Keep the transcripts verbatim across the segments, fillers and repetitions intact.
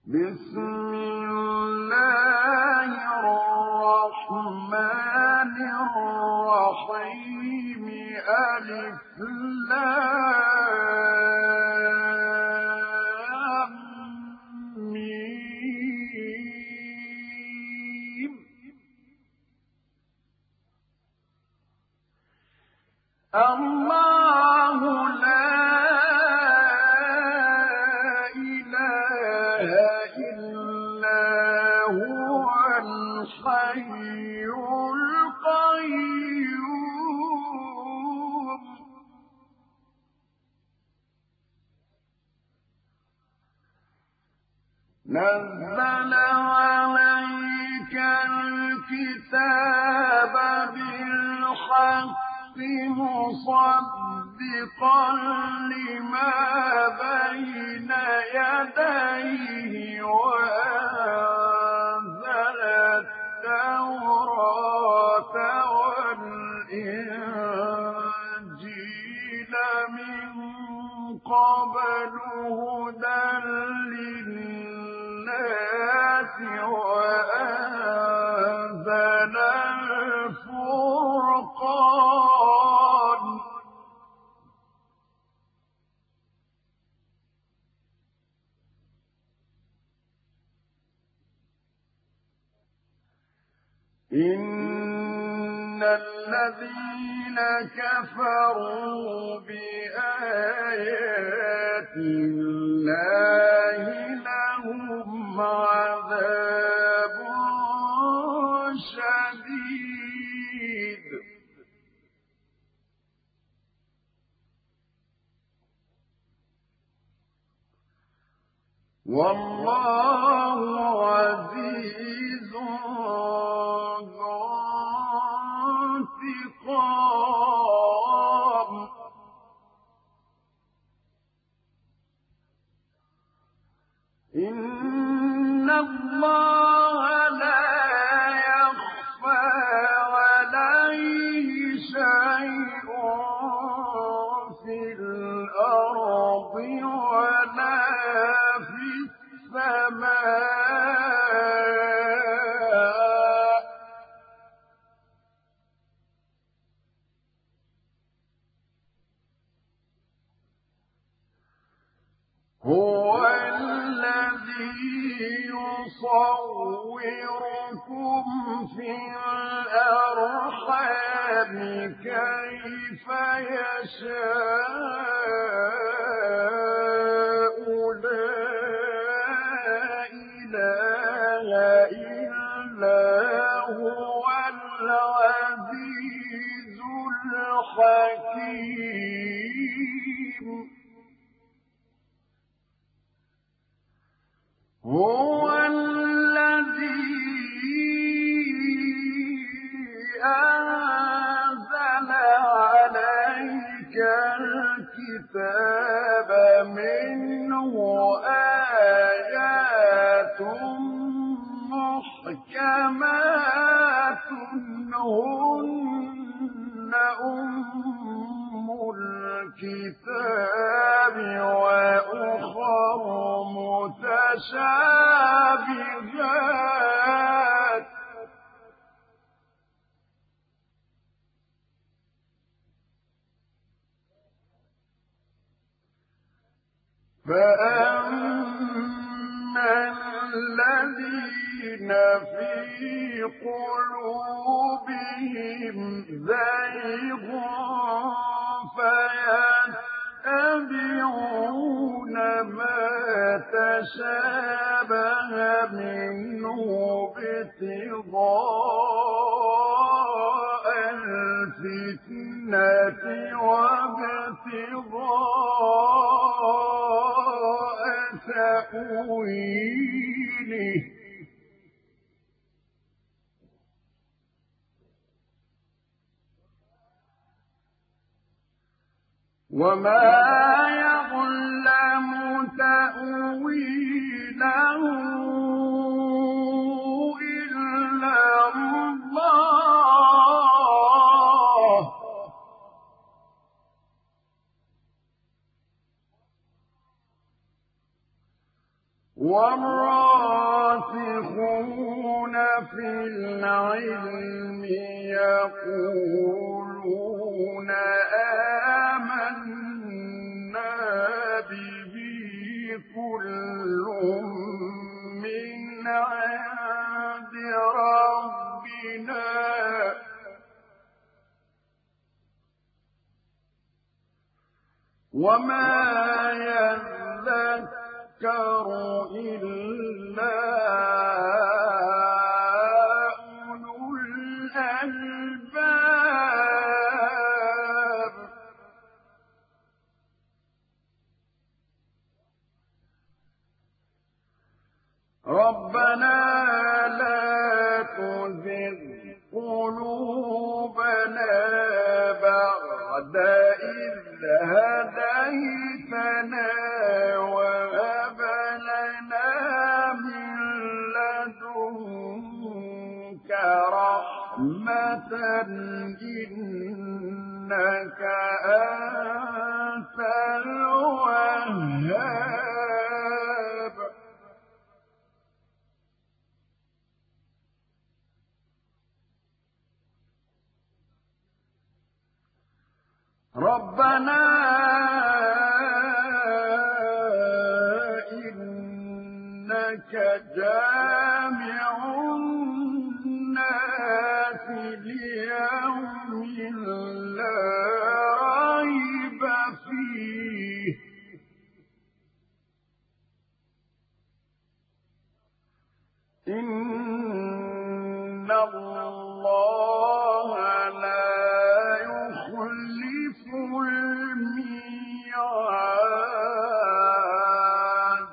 بسم الله الرحمن الرحيم ألف لام ميم الله لا الحي القيوم نزل عليك الكتاب بالحق مصدقا لما بين يديه وأنزل التوراة والإنجيل من قبل هدى للناس وأنزل الفرقان إن الذين كفروا بآيات الله لهم عذاب شديد والله عزيز ذو انتقام إن الله لا يخفى عليه شيء في الأرض ولا في السماء هو الذي يصوركم في الأرحام كيف يشاء لا إله إلا هو العزيز الحكيم هو الذي أنزل عليك الكتاب منه آيات محكمات هن أم الكتاب وأخر متشابهات فأما الذين في قلوبهم زيغ فيتبعون ما تشابه منه ابتغاء الفتنة وابتغاء تأويله وما يعلم تأويله إلا الله والراسخون في العلم يقولون آمنا به كل من عند ربنا وما يذكر إلا أولو الألباب ربنا لا تزغ قلوبنا بعد إذ هديتنا وهب لنا من لدنك رحمة إنك أنت الوهاب ربنا إنك جامع الناس ليوم لا ريب فيه إن الله لا يخلف الميعاد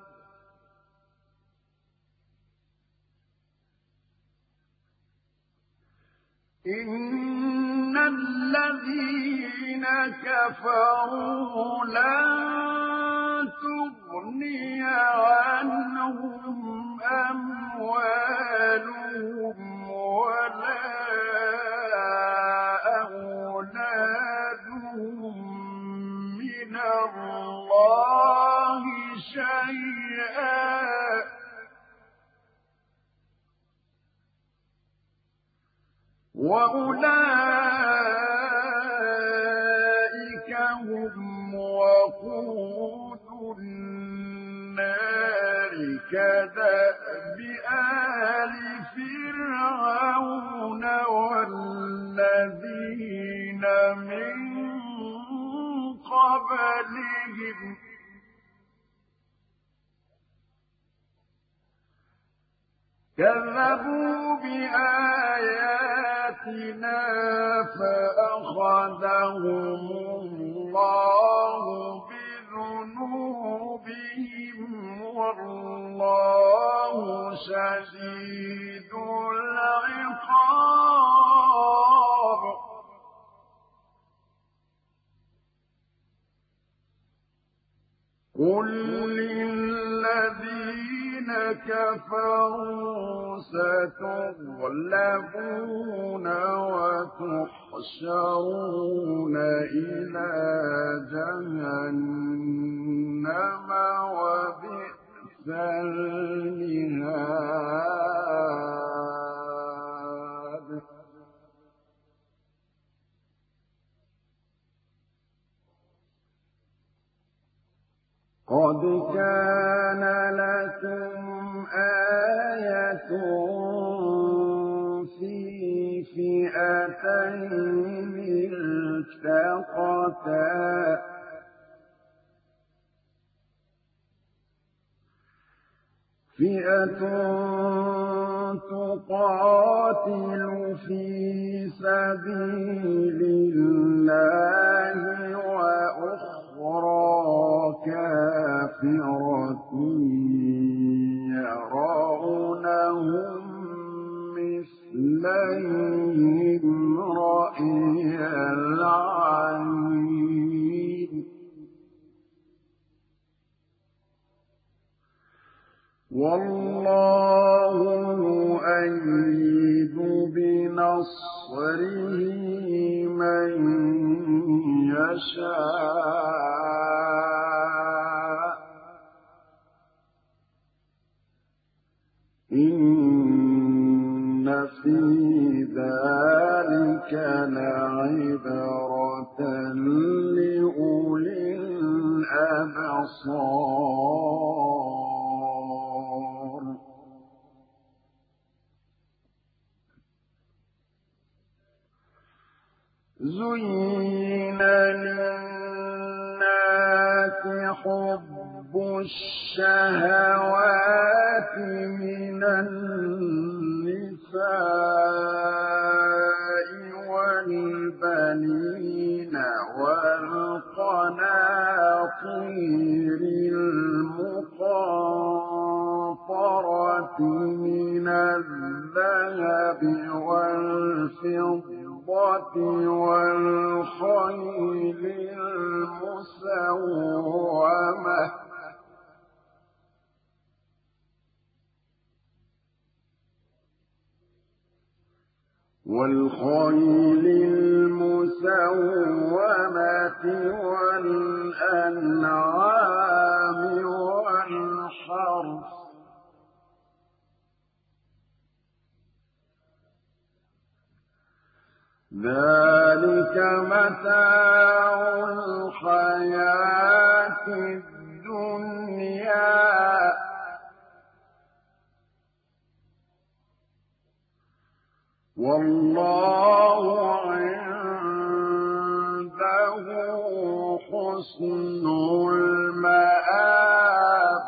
إن الذين كفروا لن تغني عنهم أموالهم ولا أولادهم من الله شيئا وأولئك هم وقود النار كدأب آل فرعون والذين من قبلهم كذبوا بآياتنا فأخذهم الله بذنوبهم والله شديد العقاب قل للذين كفروا ستغلبون وتحشرون إلى جهنم وبئس المهاد قد كان لكم آية في فئتين التقتا فئة تقاتل في سبيل الله وأخرى كافرة يرونهم مثليهم رأي العين والله يؤيد بنصره من يشاء إن في ذلك لعبرة لأولي الأبصار. زين للناس حب الشهوات من النساء والبنين والقناطير المقنطرة من الذهب والفضة والخيل المسومة والخيل المسومة والأنعام والحرث ذلك متاع الحياة الدنيا والله عنده حسن المآب.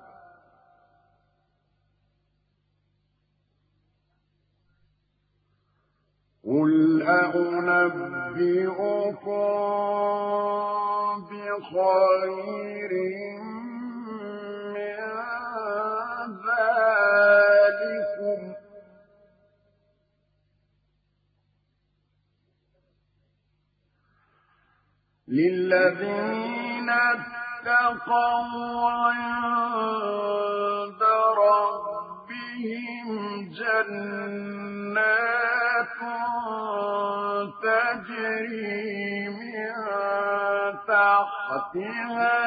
قل أنبئكم بخير من ذلكم للذين اتقوا عند ربهم جنات تجري من تحتها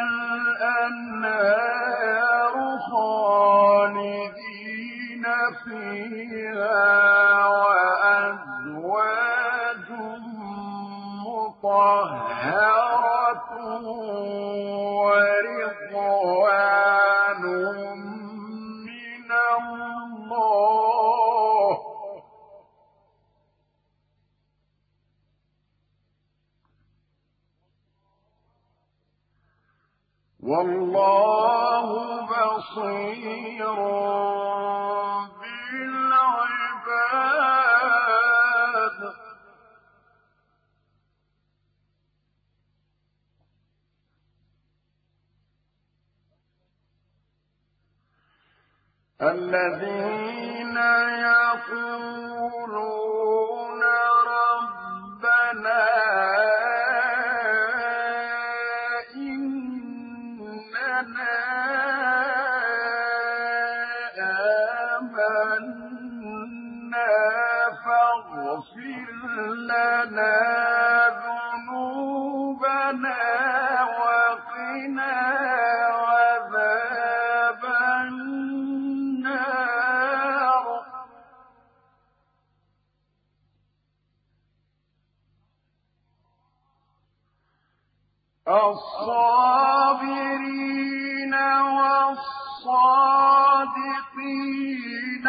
الأنهار خالدين فيها وأزواج مطهرة ورضوان من الله والله بصير بالعباد. الذين يقولون ربنا إننا آمنا فاغفر لنا ذنوبنا وقنا عذاب النار. الصابرين والصادقين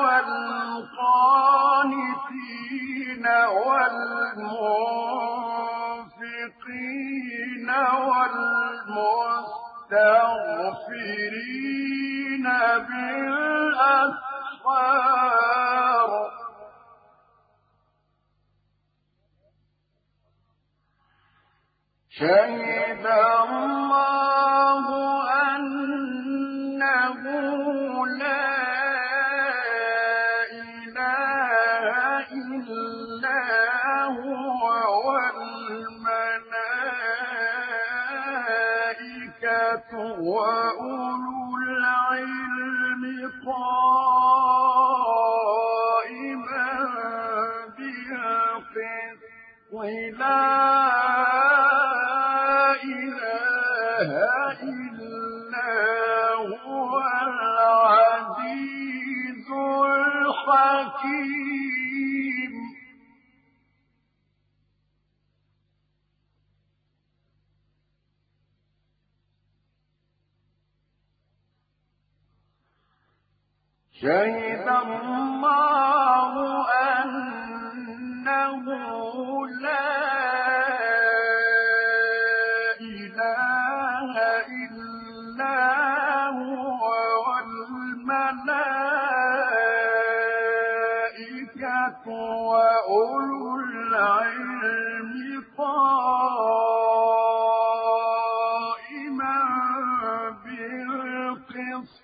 والقانتين والمنفقين والمستغفرين بالأسحار. شهد الله أنه لا إله إلا هو والملائكة وأولو العلم قائما بالقسط لا إله إلا هو العزيز الحكيم شهد الله أنه لا إله إلا هو والملائكة وأولو العلم قائما بالقسط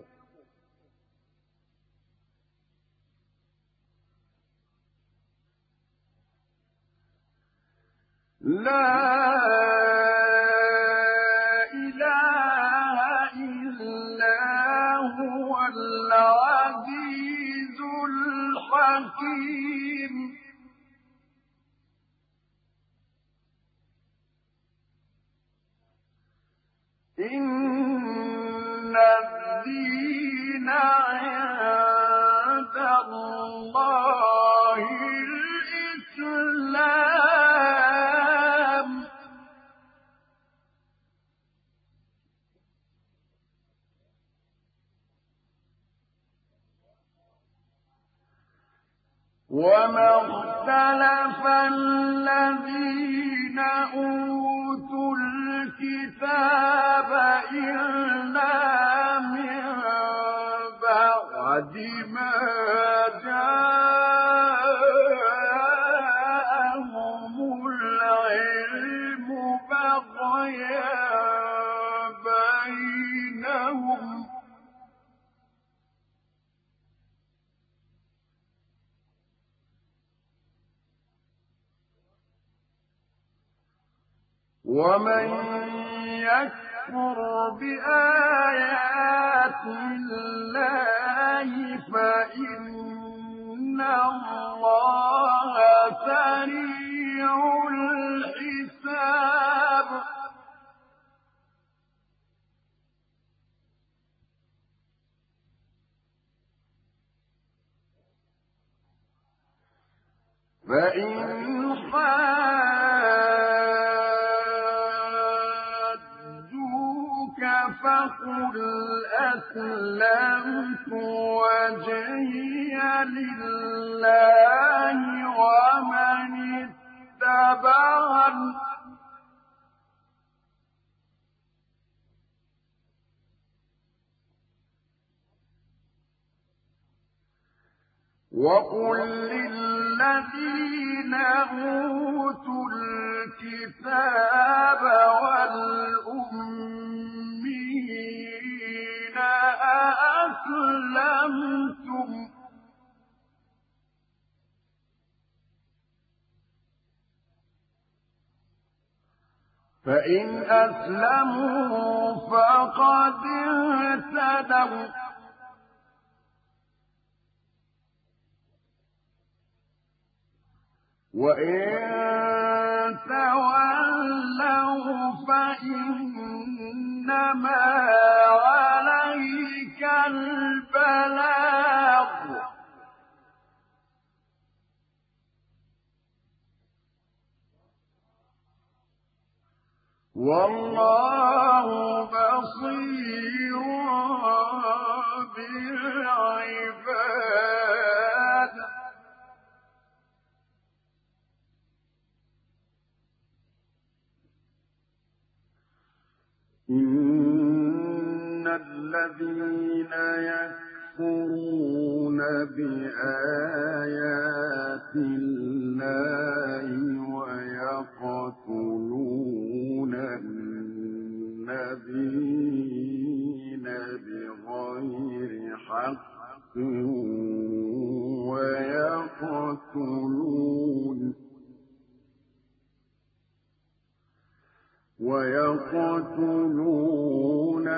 لا إله إلا هو العزيز الحكيم إن الدين عند الله الإسلام وما اختلف الذين أوتوا الكتاب إلا من بعد ما جاءهم العلم بغيا بينهم ومن يكفر بآيات الله فإن الله سريع الحساب فإن فقل أسلمت وجهي لله ومن اتبعني وقل للذين أوتوا الكتاب والأمين أأسلمتم فإن أسلموا فقد اهتدوا وإن تولوا فإنما عليك البلاغ والله بصير بالعباد إن الذين يكفرون بآيات الله ويقتلون النبيين بغير حق ويقتلون ويقتلون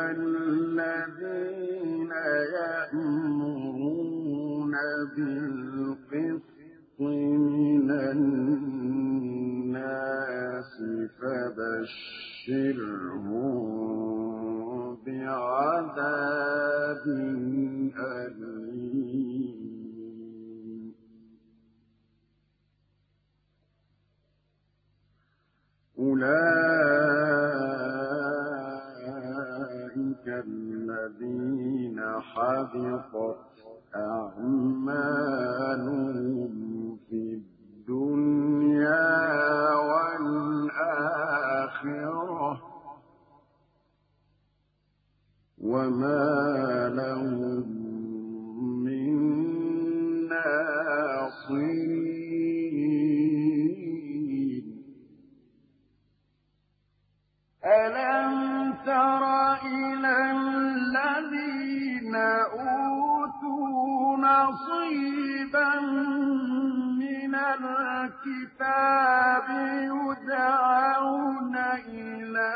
الذين يأمرون بالقسط من الناس فبشرهم بعذاب أليم أولئك الذين حبطت أعمالهم في الدنيا والآخرة وما لهم من ناصرين ألم تر إلى الذين أوتوا نصيبا من الكتاب يدعون إلى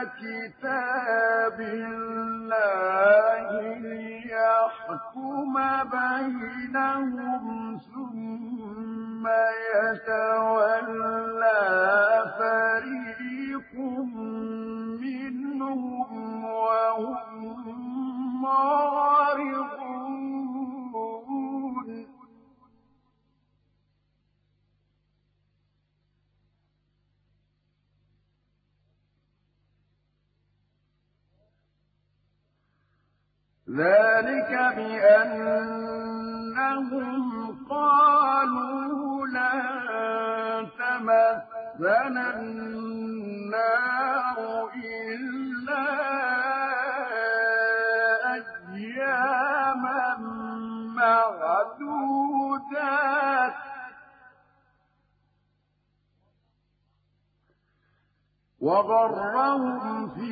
كتاب الله ليحكم بينهم ثم يتولى فريق منهم وهم معرضون ذلك بأنهم قالوا لن تمسنا النار إلا أياما معدودات وغرهم في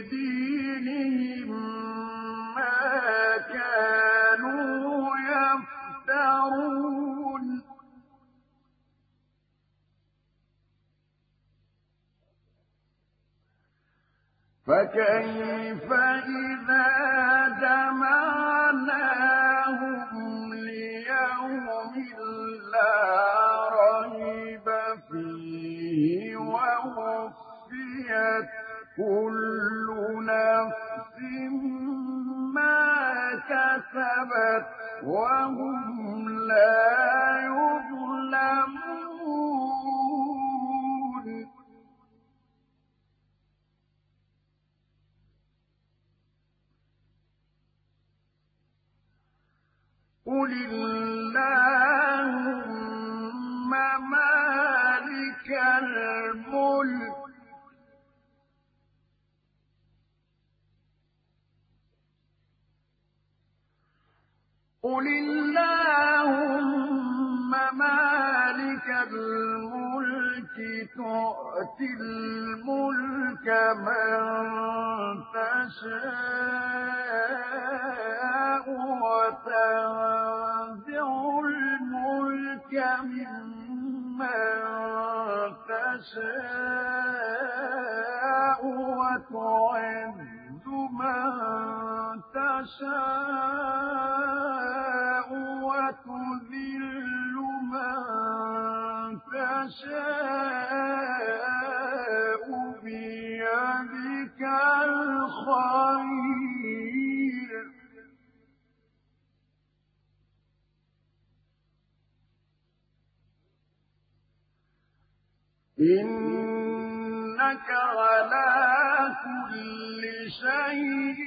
دينهم ما كانوا يفترون فكيف إذا جمعناهم ليوم لا ريب فيه ووفيت كل نفس ما كسبت وهم لا يظلمون قل اللهم مالك الملك قل اللهم مالك الملك تؤتي الملك من تشاء وتنزع الملك ممن تشاء وتعز من تشاء وتذل من تشاء بيدك الخير إنك على كل شيء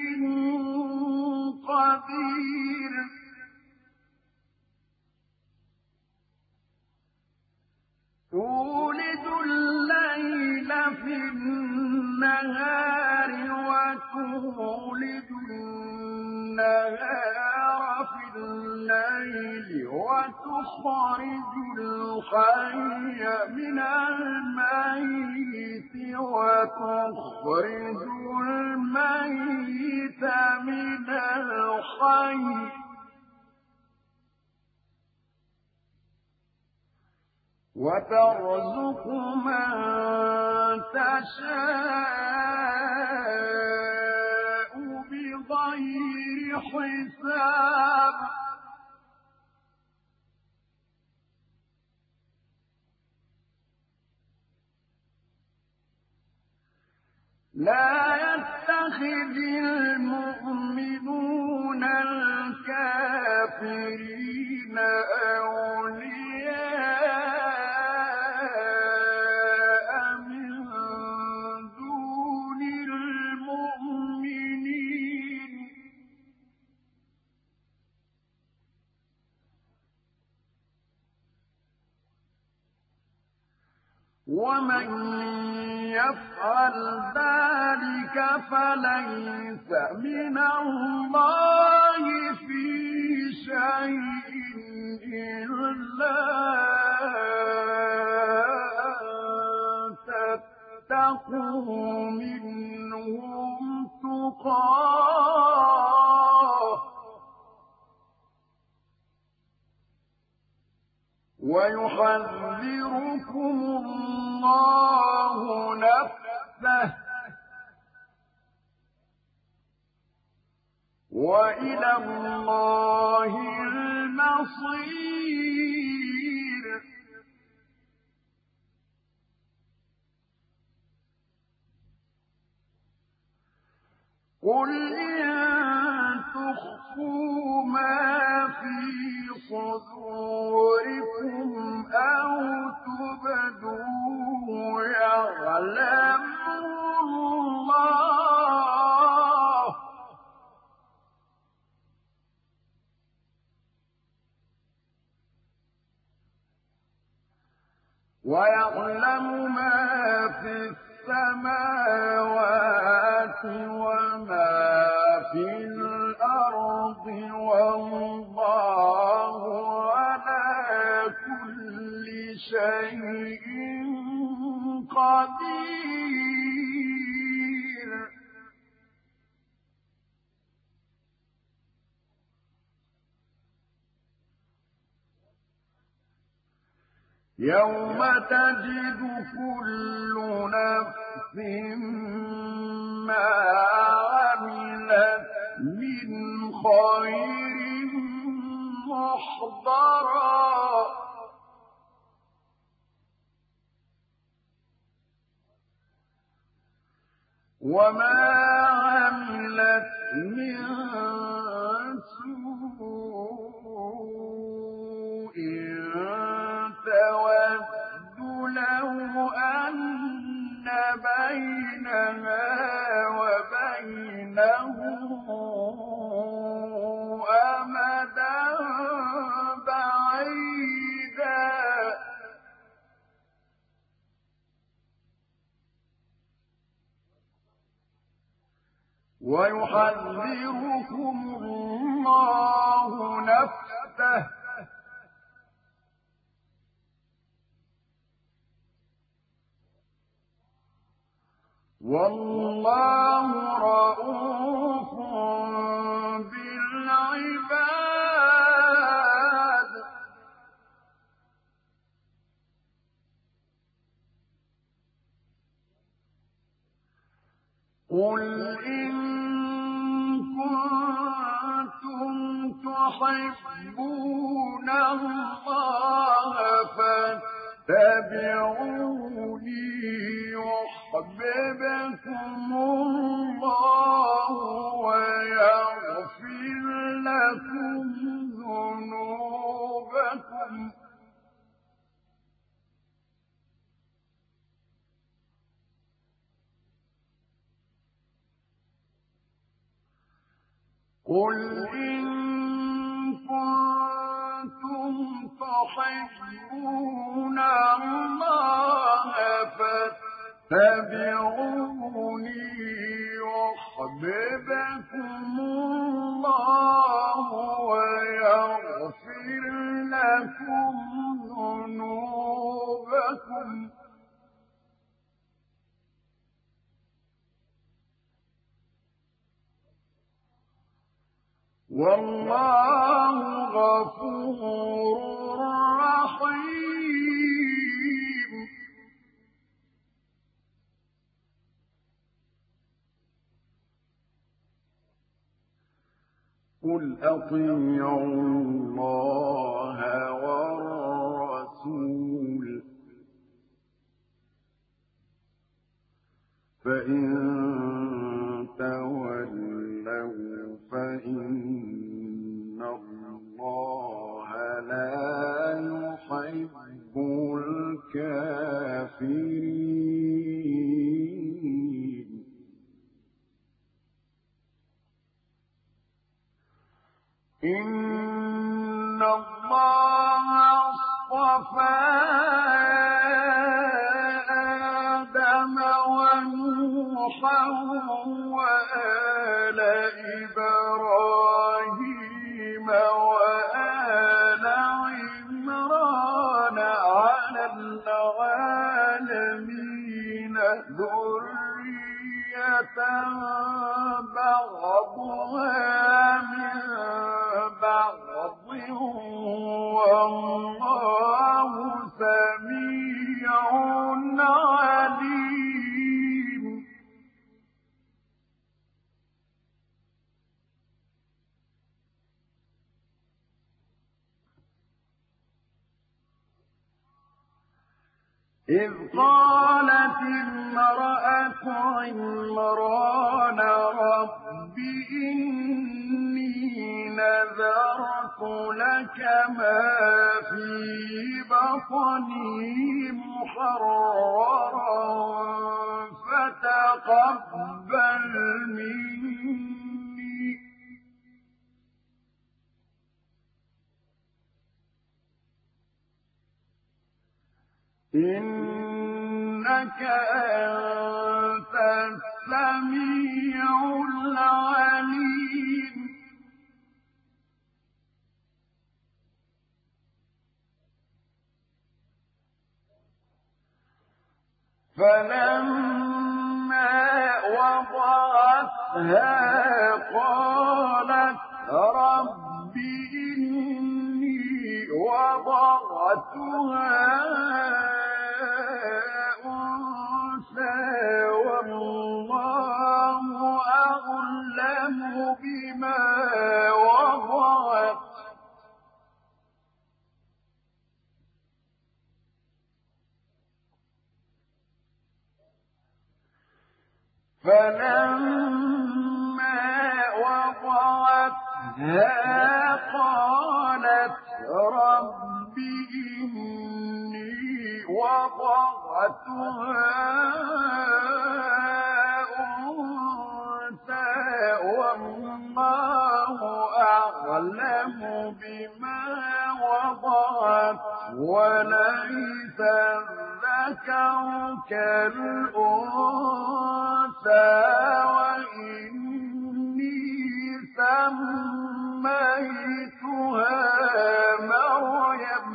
قدير تولد الليل في النهار وتولد النهار في الليل وتخرج الحي من الميت وتخرج الميت من الحي وترزق من تشاء بغير حساب لا يتخذ المؤمنون الكافرين أولياء من ومن يفعل ذلك فليس من الله في شيء إلا أن تتقوا منهم تقاه ويحذركم الله نفسه وإلى الله المصير. قل إن تخفوا ما في صدوركم أو تبدوه يعلمه الله ويعلم ما في السماوات وما في الأرض والله على كل شيء قدير. يوم تجد كل نفس ما عملت من خير محضرا وما عملت من سوء تود لو أن بينها وبينه أمدا بعيدا ويحذركم الله نفسه والله رءوف بالعباد. قل إن كنتم تحبون الله فاتبعوني يحببكم الله ويغفر لكم ذنوبكم قل إن كنتم تحبون الله فاتبعوني يحببكم الله ويغفر لكم ذنوبكم والله غفور رحيم. قل أطيعوا الله والرسول فإن تولوا فإن الله لا يحب الكافرين. إن الله اصطفى بَعْضٍ وَاللَّهُ سَمِيعٌ عَلِيمٌ إذ قالت امرأة عمران رب إني نذرت لك ما في بطني محررا فتقبل مني إنك أنت السميع العليم فلما وضعتها قالت رب إني وضعتها والله أعلم بما وضعت فلما وضعتها قالت رب إني وضعتها أنثى والله أعلم بما وضعت وليس الذكر كالأنثى وإني سميتها مريم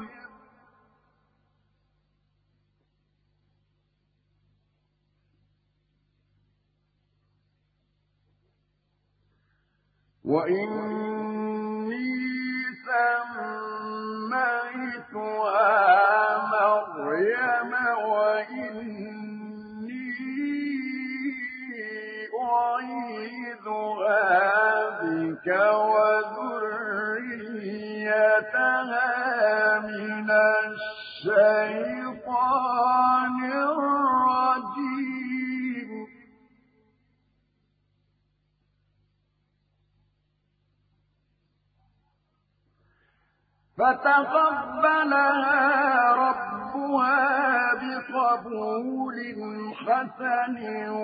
وإني سميتها مريم وإني أعيذها بك وذريتها من الشيطان الرجيم فتقبلها ربها بقبول حسن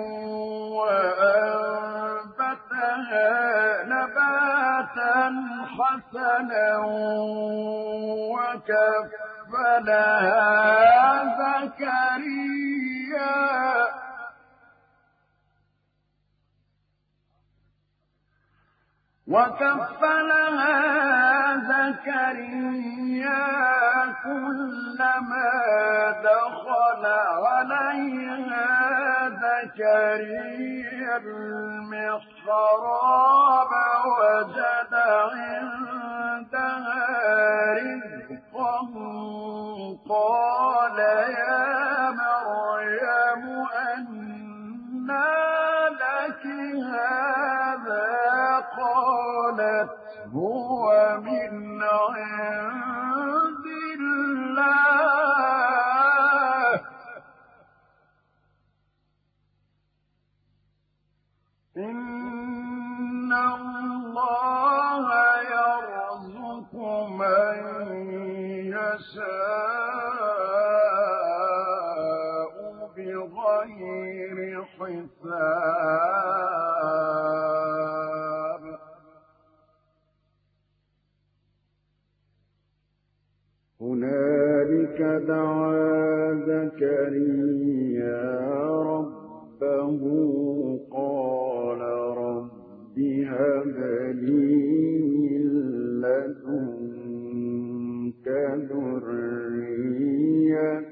وأنبتها نباتا حسنا وكفلها زكريا وكفلها زكريا كلما دخل عليها زكريا المحراب وجد عندها رزقا قال يا مريم أنى لك هذا قالت هو من عند الله إن الله يرزق من يشاء بغير حساب هنالك دعا زكريا ربه قال رب هب لي من لدنك ذرية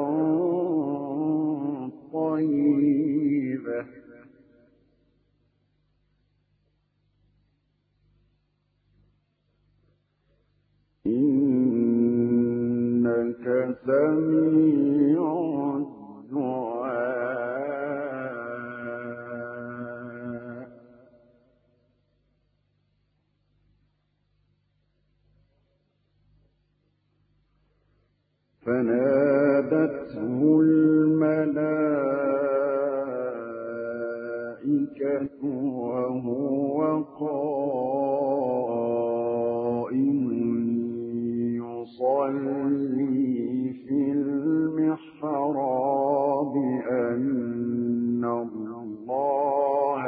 طيبة سميع الدعاء فنادته الملائكة وهو قائم يصلي في المحراب أن الله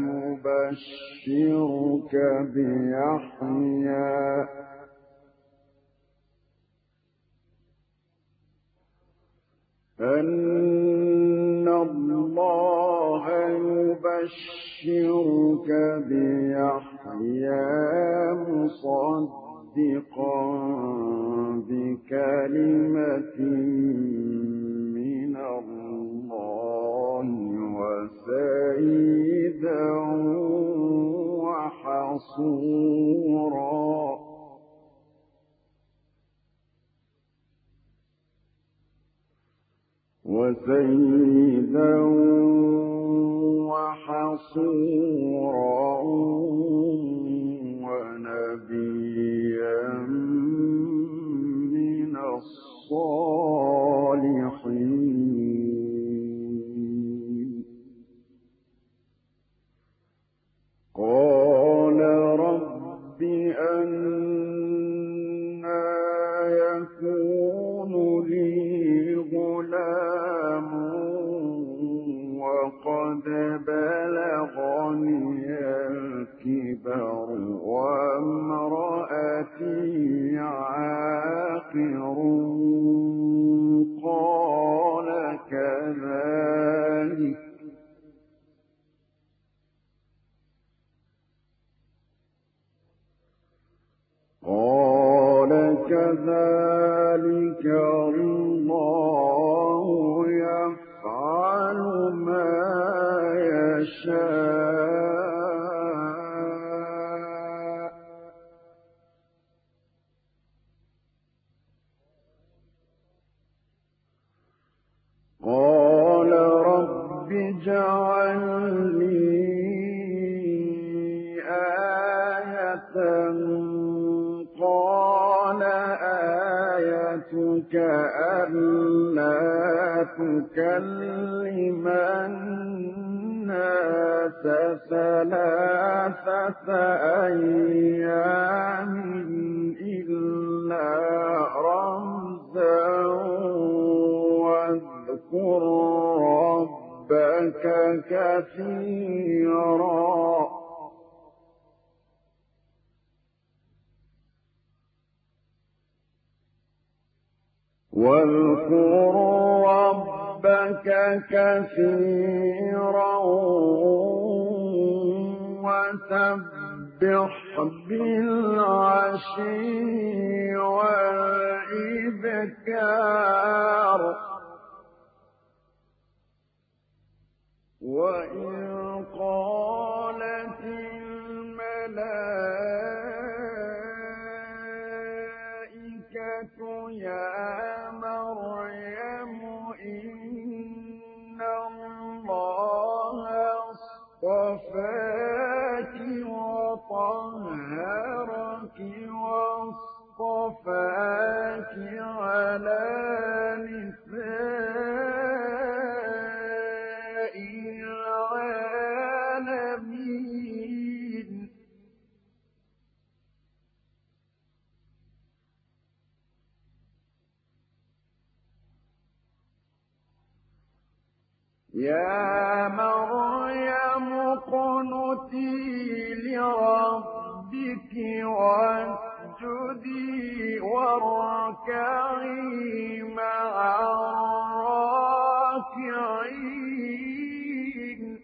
يبشرك بيحيى أن الله يبشرك بيحيى مصدقا بكلمة من الله وسيدا وحصورا وسيدا وحصورا ونبيا من الصالحين قال رب أنى يكون لي غلام وقد بلغني الكبر وامرأتي عاقر قال كذلك قال كذلك الله يفعل ما يشاء قال رب اجعل لي آية قال آيتك ألا تكلم الناس ثلاثة أيام إلا رمزا واذكر ربك كثيرا واذكر ربك كثيرا وسبح بالعشي والإبكار وإن قالت الملائكة يا مريم إن الله اصطفاك وطهرك واصطفاك على نساء العالمين يا مريم اقنتي لربك واسجدي واركعي مع الراكعين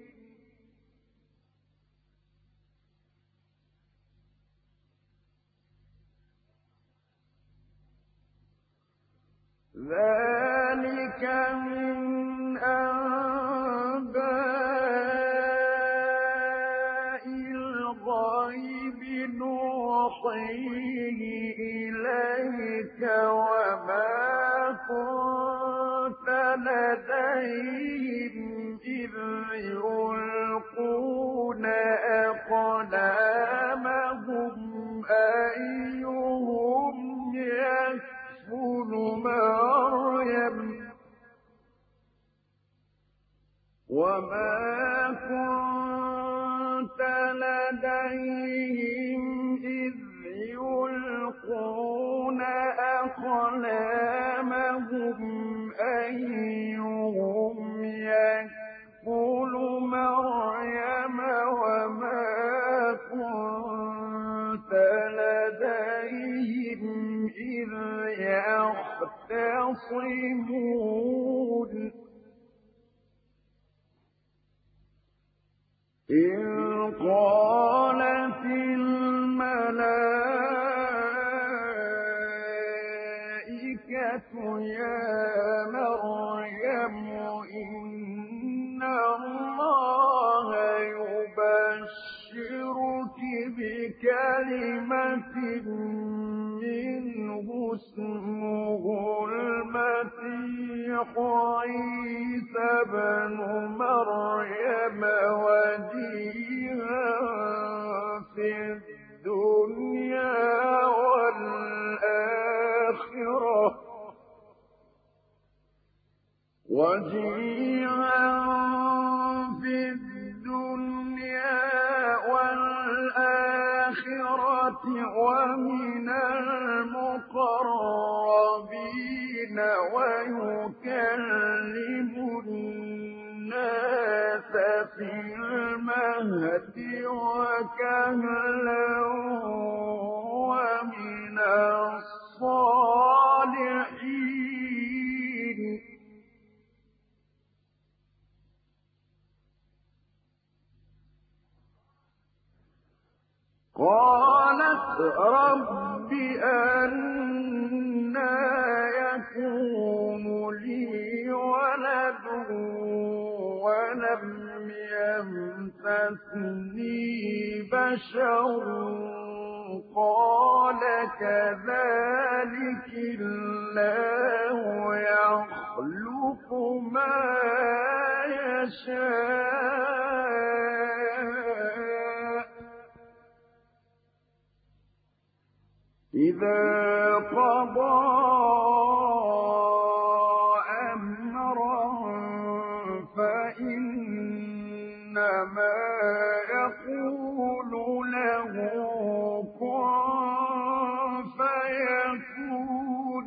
ذلك من أنباء الغيب نوحيه إليك وما لديهم إذ يلقون أقلامهم أيهم يكفل مريم وما كنت لديهم إذ يلقون أقلامهم أيهم يكفل مريم وما كنت لديهم إذ يختصمون إذ قالت الملائكة يا مريم إن الله يبشرك بكلمة منه اسمه المسيح عيسى بن مريم وجيها في الدنيا والآخرة وجيها في الدنيا والآخرة ومن المقربين ويكلم الناس في المهد وكهلا ومن الصالحين قالت رب أنى يكون لي ولد ولم يمسسني بشر قال كذلك الله يخلق ما يشاء إذا قضى أمرا فإنما يقول له كن فيكون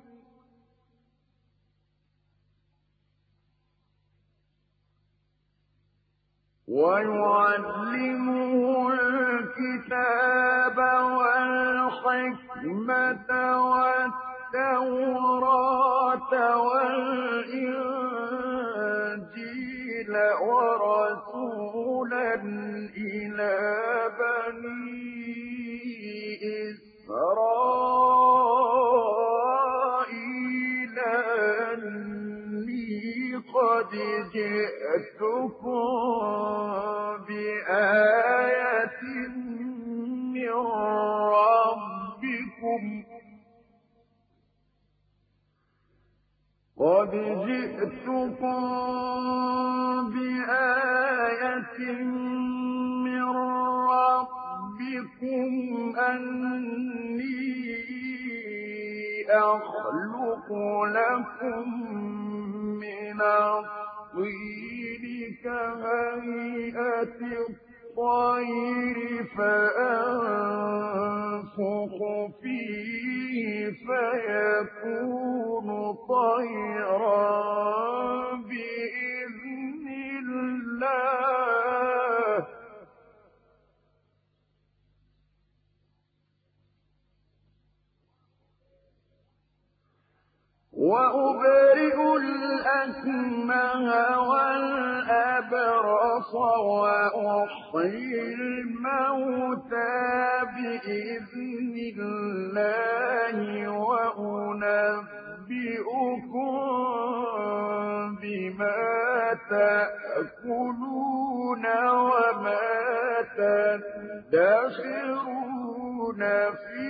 ويعلمه الكتاب والحكمة والتوراة والإنجيل ورسولا إلى بني إسرائيل أني قد جئتكم بآية من ربكم قد جئتكم بآية من ربكم أني أخلق لكم من الطين كهيئة الطير فأنفخ فيه فيكون طيرا بإذن الله وأبرئ الأكمه والأبرص وأحيي الموتى بإذن الله وأنبئكم بما تأكلون وما تدخرون في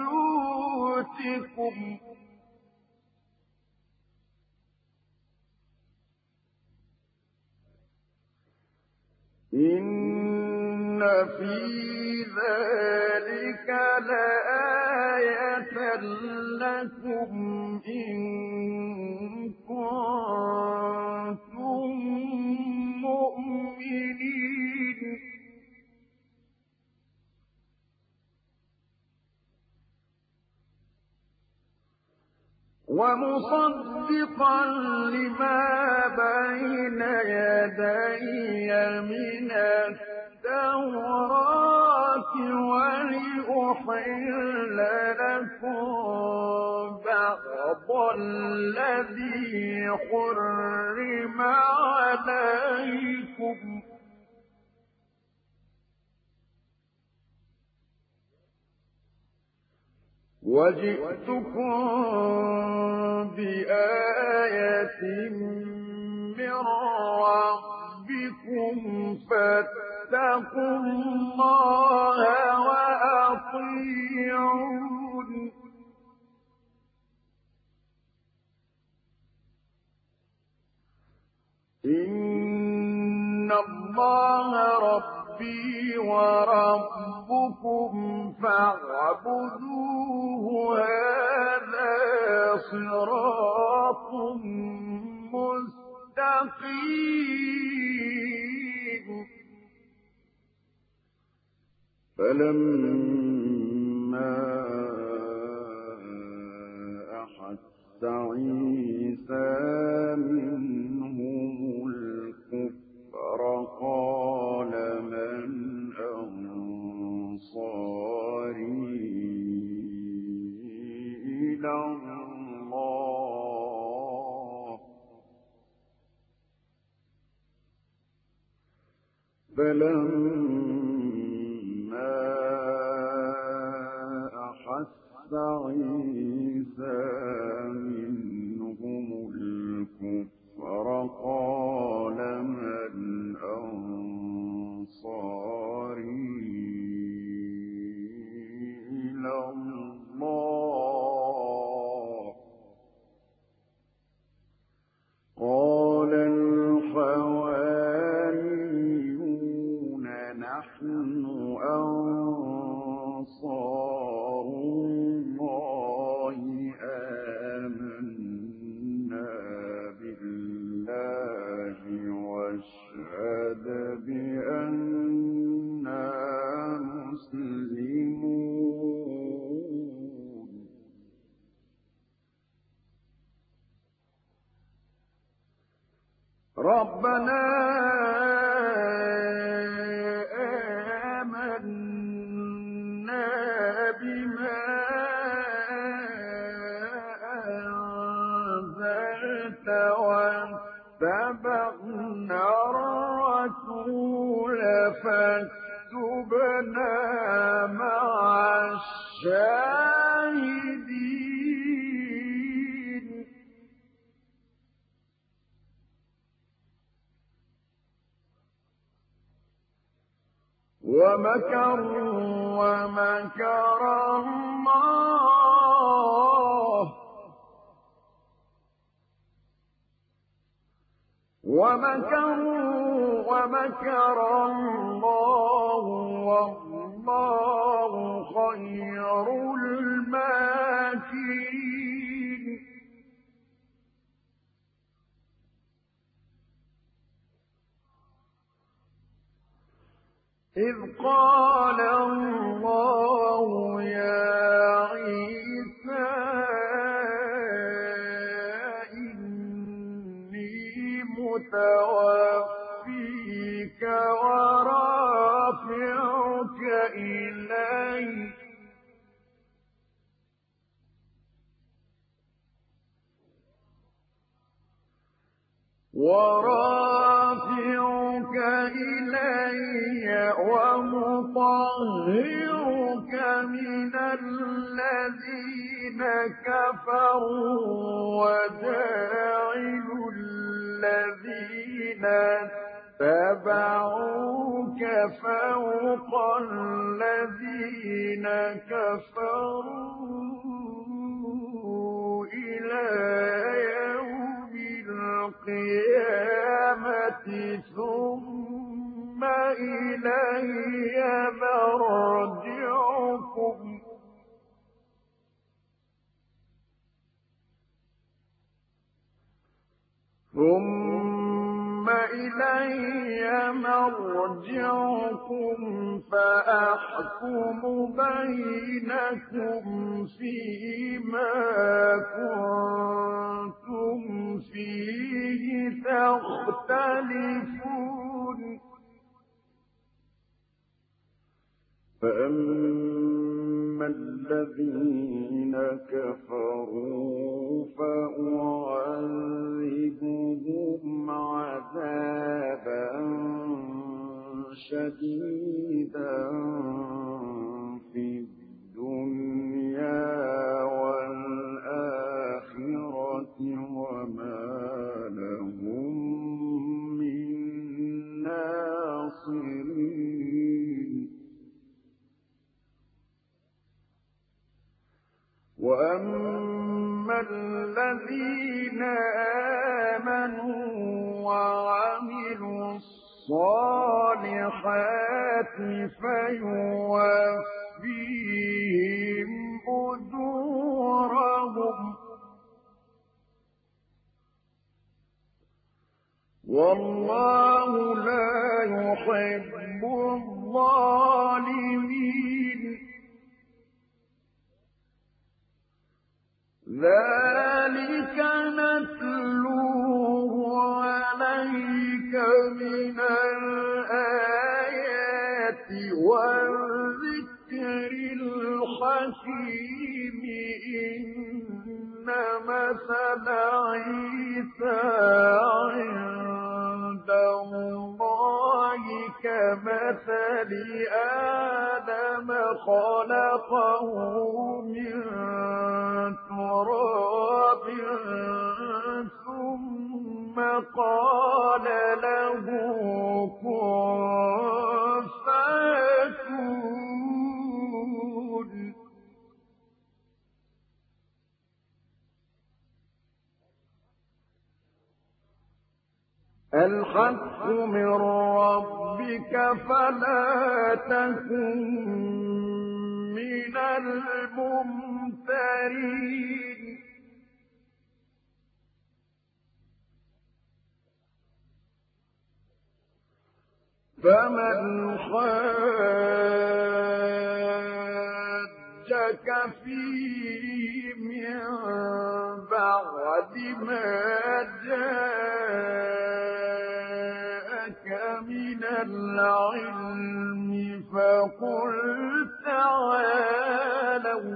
بيوتكم لكم إن كنتم مؤمنين ومصدقا لما بين يدي من التوراة ولأحل لكم بعض الذي حرم عليكم وجئتكم بآية من ربكم فاتقوا الله وأطيعون إن الله ربي وربكم فاعبدوه هذا صراط مستقيم فلما أحس عيسى منهم الكفر قال من أنصاري إلى الله فلما أحس عيسى منهم الكفر قال من أنصاري إلى الله قال الحواريون نحن أنصار الله آمنا بالله واشهد بأننا مسلمون ربنا آمنا بما أنزلت واتبعنا الرسول فاكتبنا مع الشاهدين ومكروا ومكر الله ومكروا ومكر الله والله خير الماكرين إذ قال الله يا عيسى إني متوفيك ورافعك إلي ورافعك إلي ومطهرك من الذين كفروا وجاعل الذين اتبعوك فوق الذين كفروا إلى يوم القيامة ثم إلي مرجعكم ثم إلي مرجعكم فأحكم بينكم فيما كنتم فيه تختلفون فأما الذين كفروا فأعذبهم عذابا شديدا في الدنيا والآخرة وما لهم من ناصرين وأما الذين آمنوا وعملوا الصالحات فيوفيهم أجورهم والله لا يحب الظالمين ذلك نتلوه عليك من الآيات والذكر الحكيم إن مثل عيسى عند الله كمثل آدم خلقه من تراب ثم قال له كن فيكون الحق من ربك فلا تكن من الممترين فمن حاجك فيه من بعد ما جاءك من العلم فقل تعالوا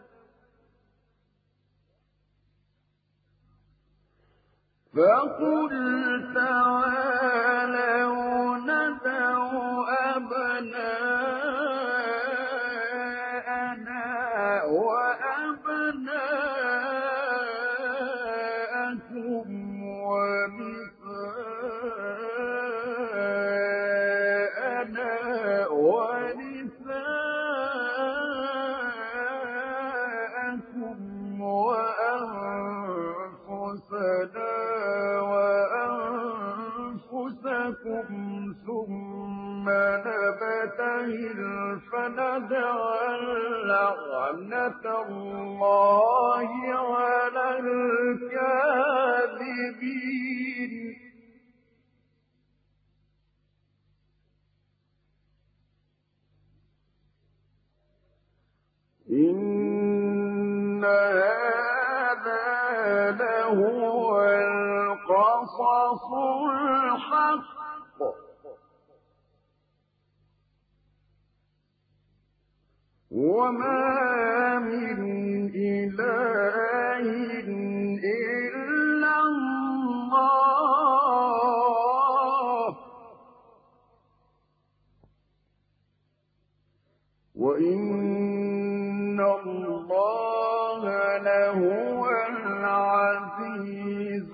فقل تعالوا ندع أبناءنا وأبناءكم ونساءنا ونساءكم وأنفسنا وأنفسكم ثم نبتهل فنجعل لعنة الله على الكاذبين إن هذا لهو القصص الحق وما من إله إلا الله وإن الله لهو العزيز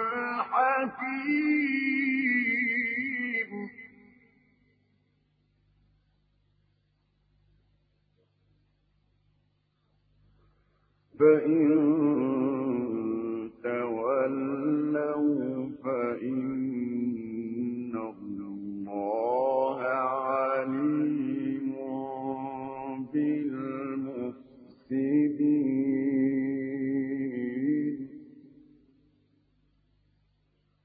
الحكيم فإن تولوا فإن الله عليم بالمفسدين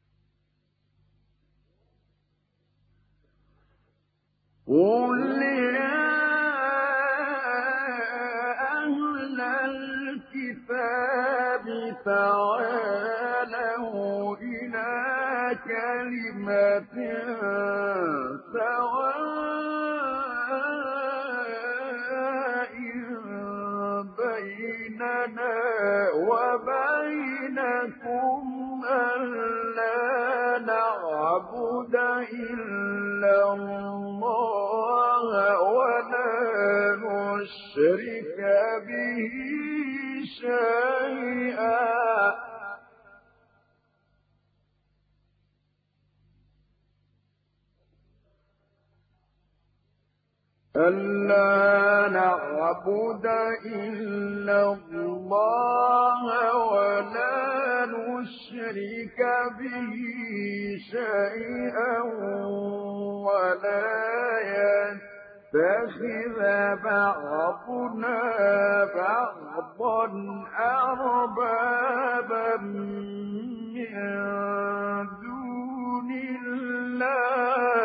الكتاب تعالوا إلى كلمة سواء بيننا وبينكم ألا نعبد إلا الله ولا نشرك به شيئا ألا نعبد إلا الله ولا نشرك به شيئا ولا يتخذ بعضنا بعضا أربابا من دون الله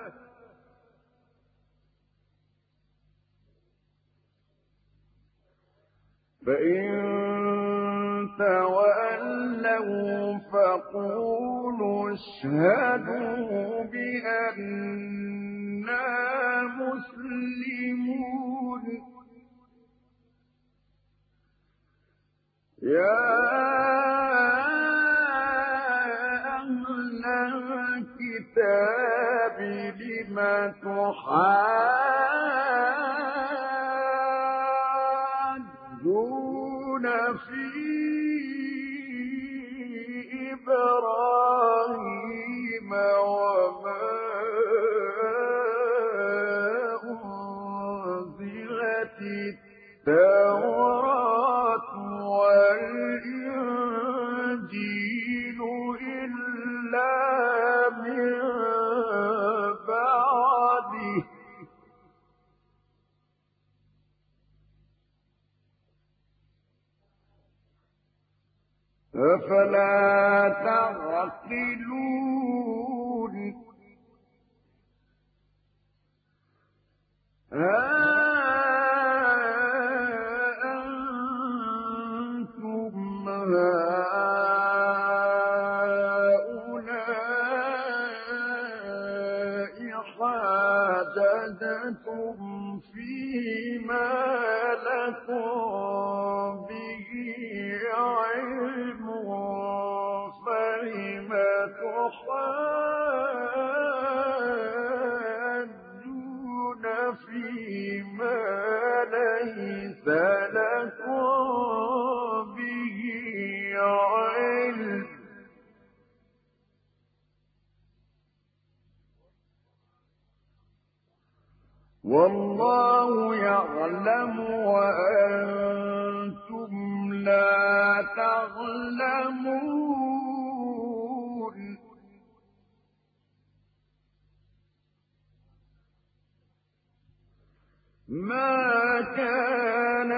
فإن تولوا فقولوا اشهدوا بأننا مسلمون يا أهل الكتاب لم تحاجون في إبراهيم وما أنزلت التوراة والإنجيل إلا من بعده أفلا تعقلون ها أنتم هؤلاء حاججتم فيما لكم به علم فلم تحاجون فيما ليس لكم به علم والله يعلم وأنتم لا تعلمون ما كان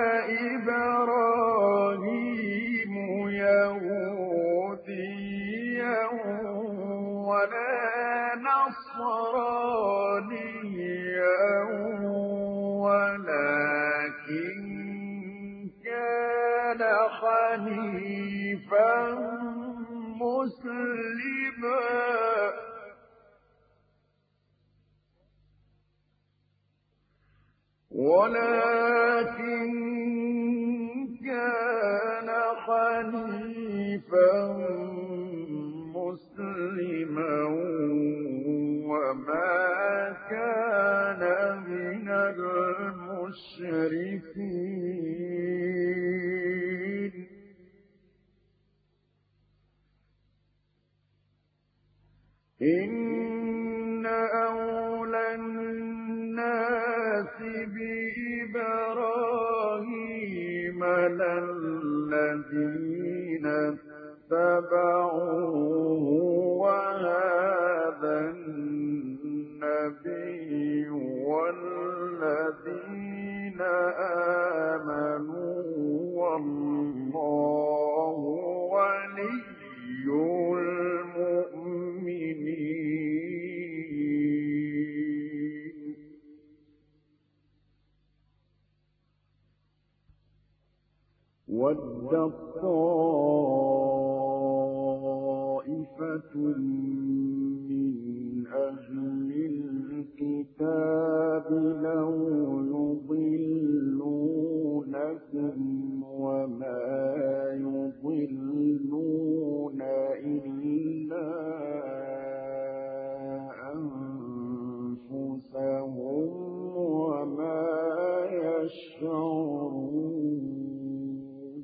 إبراهيم يهوديا ولا نصرانيا ولكن كان حنيفا مسلما ولكن كان حنيفا مسلما وما كان من المشركين إن أولى الناس بإبراهيم للذين اتبعوه وهذا النبي والذين آمنوا والله ولي المؤمنين وَدَّت طَّائِفَةٌ مِّنْ أَهْلِ الْكِتَابِ لَوْ يُضِلُّونَكُمْ وَمَا يُضِلُّونَ إِلَّا أَنفُسَهُمْ وَمَا يَشْعُرُونَ.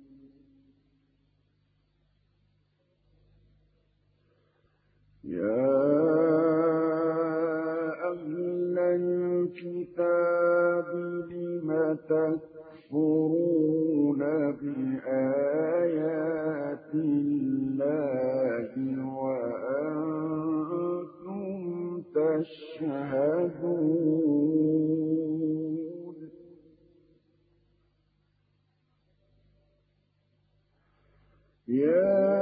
يَا أَهْلَ الْكِتَابِ لِمَ تَكْفُرُونَ بِآيَاتِ اللَّهِ وَأَنتُمْ تَشْهَدُونَ. يَا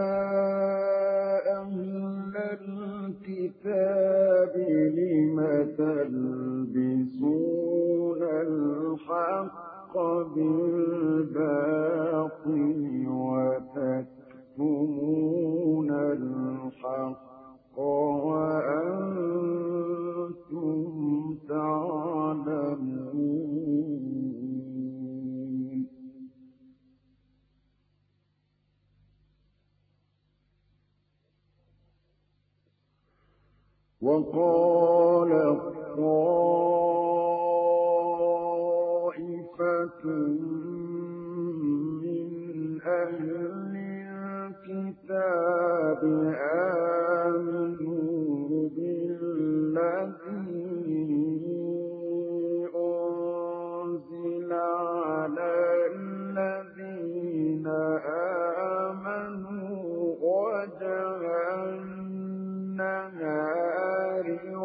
أَهْلَ الْكِتَابِ لِمَ تَلْبِسُونَ الْحَقَّ بِالْبَاطِلِ وَتَكْتُمُونَ الْحَقَّ وَأَنتُمْ تَعْلَمُونَ. وَقَالَت طَّائِفَةٌ مِّنْ أَهْلِ الْكِتَابِ آمِنُوا بِالَّذِي أُنزِلَ عَلَى الَّذِينَ آمَنُوا وَجْهَ النَّهَارِ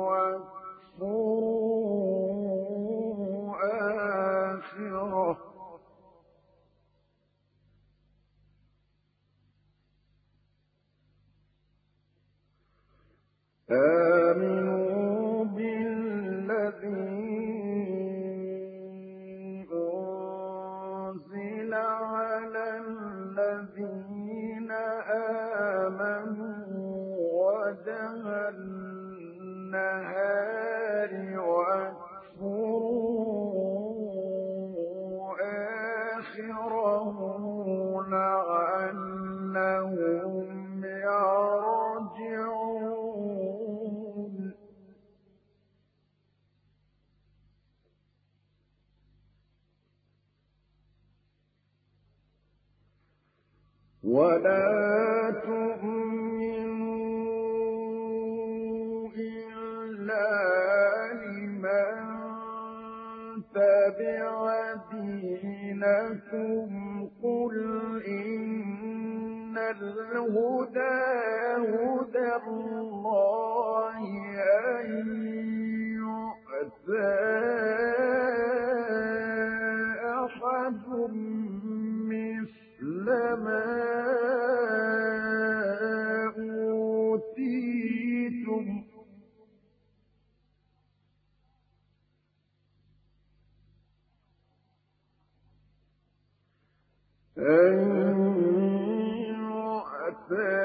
وَاكْفُرُوا آخِرَهُ. آمنوا بالذي أنزل على الذين آمنوا وجه النهار واكفروا آخره لعلهم يرجعون. ولا تؤمنوا إلا لمن تبع دينكم قل إن الهدى هدى الله أن يؤتى أحد مثل ما أوتيتم أن يؤتى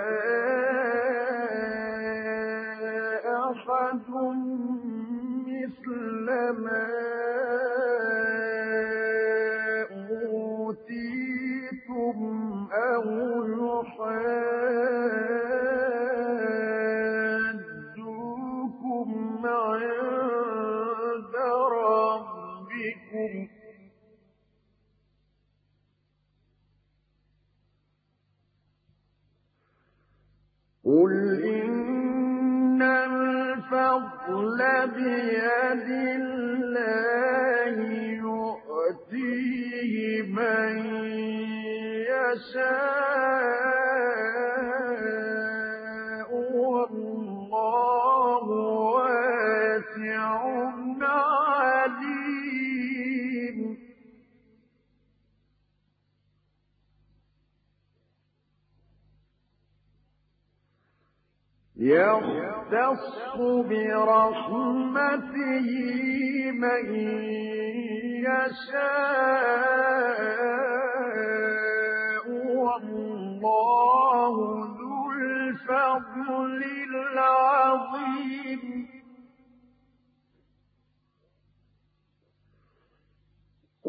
أحد مثل ما أوتيتم أو يحاجوكم عند ربكم قل إن الفضل بيد الله يؤتيه من يشاء والله واسع عليم. يختص برحمته من يشاء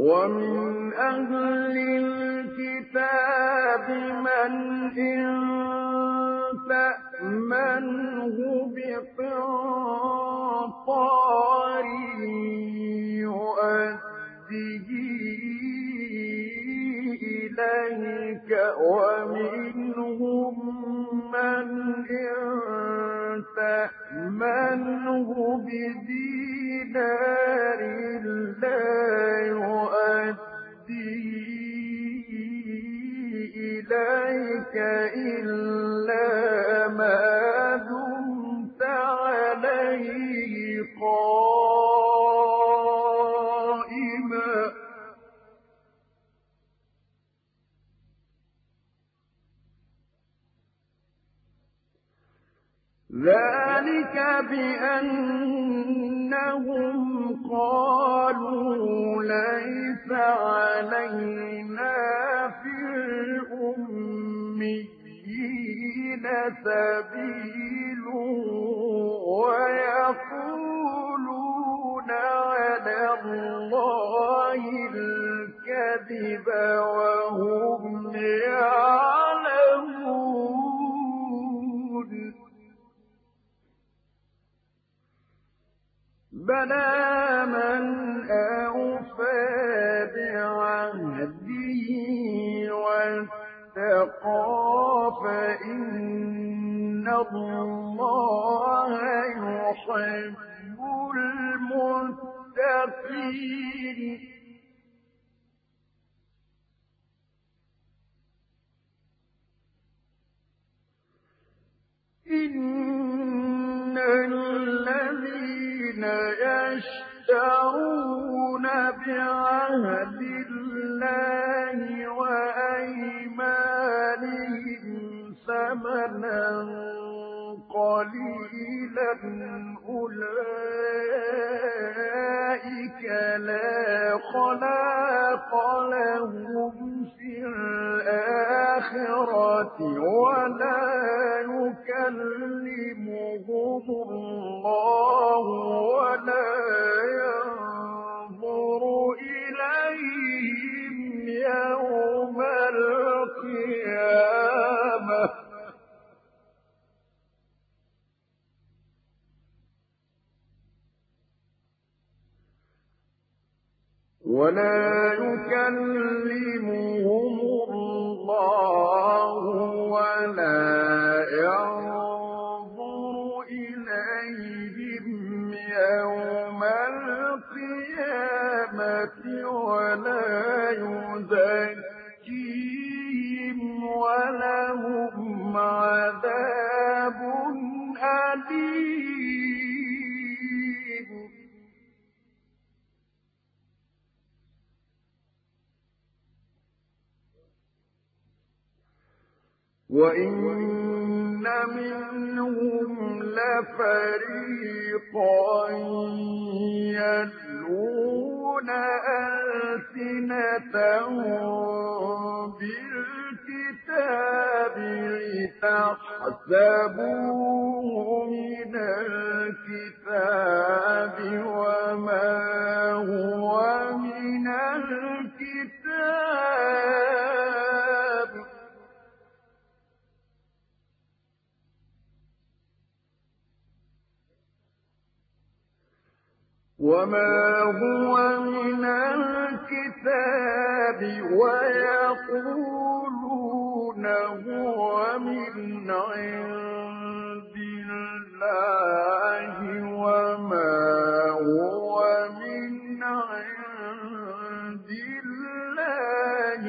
ومن أهل الكتاب من إن تأمنه بقنطار يؤده إليك ومنهم من إن تأمنه بدينار لا يؤديه إليك إلا ما دمت عليه قائما ذلك بأنهم قالوا ليس علينا في الأميين سبيل ويقولون على الله الكذب وهم يعلمون بلى من أوفى بعهده واتقى فإن الله يحب المتقين إن الذين يشترون بعهد الله وأيمانهم ثمنا قليلا أولئك لا خلاق لهم في الآخرة ولا يكلمهم الله ولا ينظر إليهم يوم القيامة ولا يكلمهم الله ولا ينظر إليهم يوم القيامة ولا يزكيهم ولهم عذاب أليم وإن منهم لفريقا يلوون ألسنتهم بالكتاب لتحسبوه من الكتاب وما هو من الكتاب وما هو من الكتاب ويقولون هو من عند الله وما هو من عند الله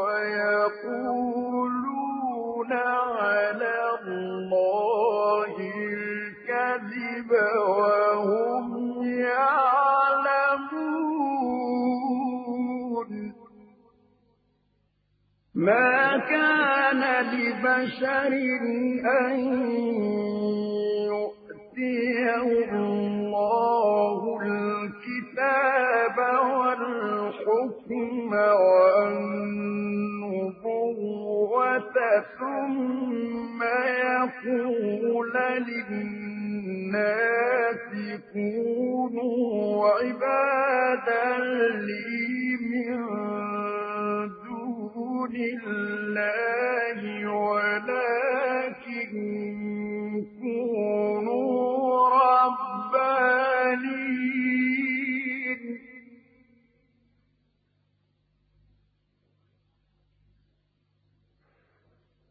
ويقولون على الله الكذب وهم يعلمون ما كان لبشر أن يؤتيه الله الكتاب والحكم والنبوة ثم يقول للناس كونوا عبادا لي من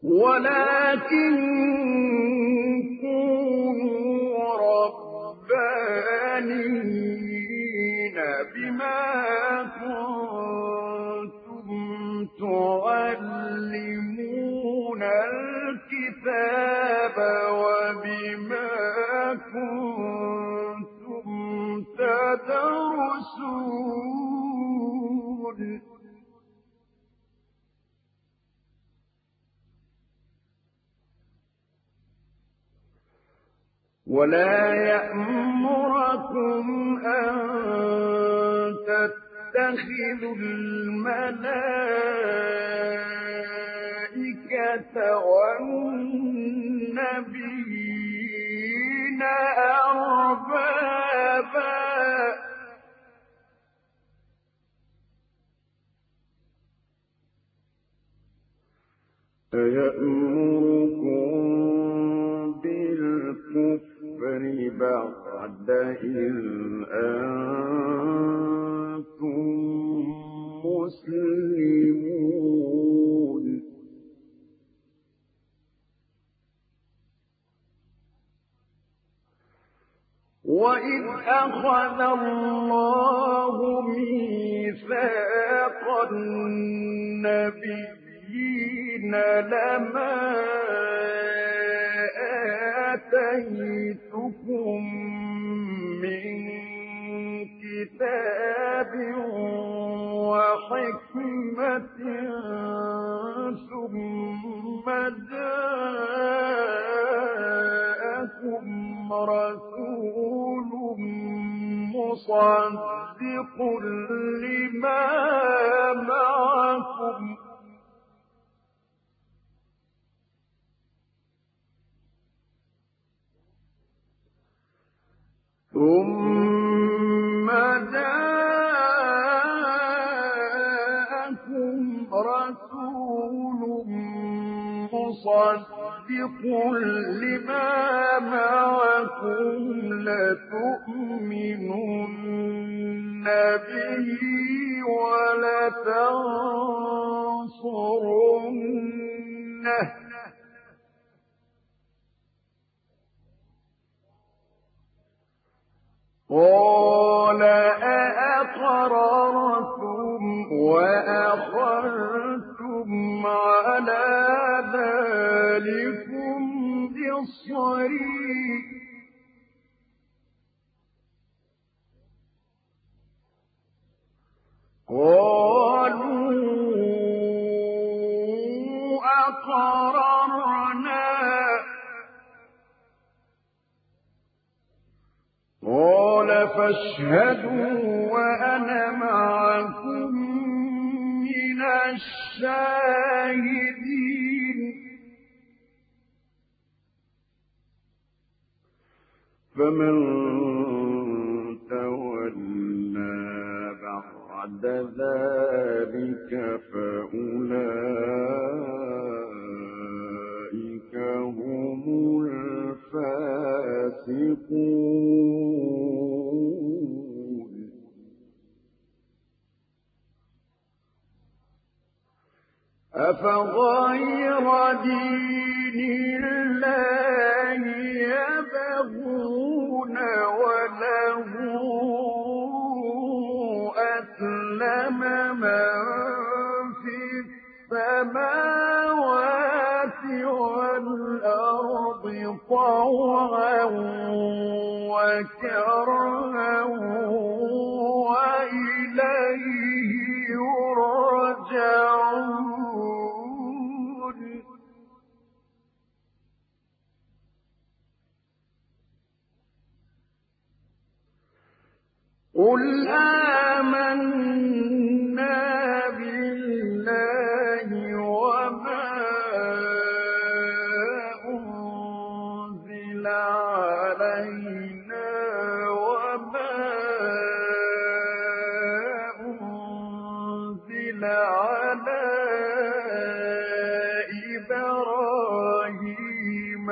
ولكن كونوا ربانيين بما كنتم تعلمون الكتاب وبما كنتم تدرسون ولا يأمركم أن تتخذوا الملائكة والنبيين أربابا أيأمركم بالكفر بعد إذ أنتم مسلمون وإذ أخذ الله ميثاق النبيين لما آتيتكم من كتاب وحكمة ثم جاءكم رسول مصدق لما معكم ثم جاءكم رسول مصدق لما معكم لتؤمنن به ولتنصرنه قال أأقررتم وأخذتم على ذلكم إصري قالوا أقررنا قال فاشهدوا وأنا معكم من الشاهدين فمن تولى بعد ذلك فأولئك هم الفاسقون أفغير دين الله يبغون وله أسلم من في السماوات والأرض طوعا وكرها وإليه يرجعون قل آمنا بالله وما أنزل علينا وما أنزل على إبراهيم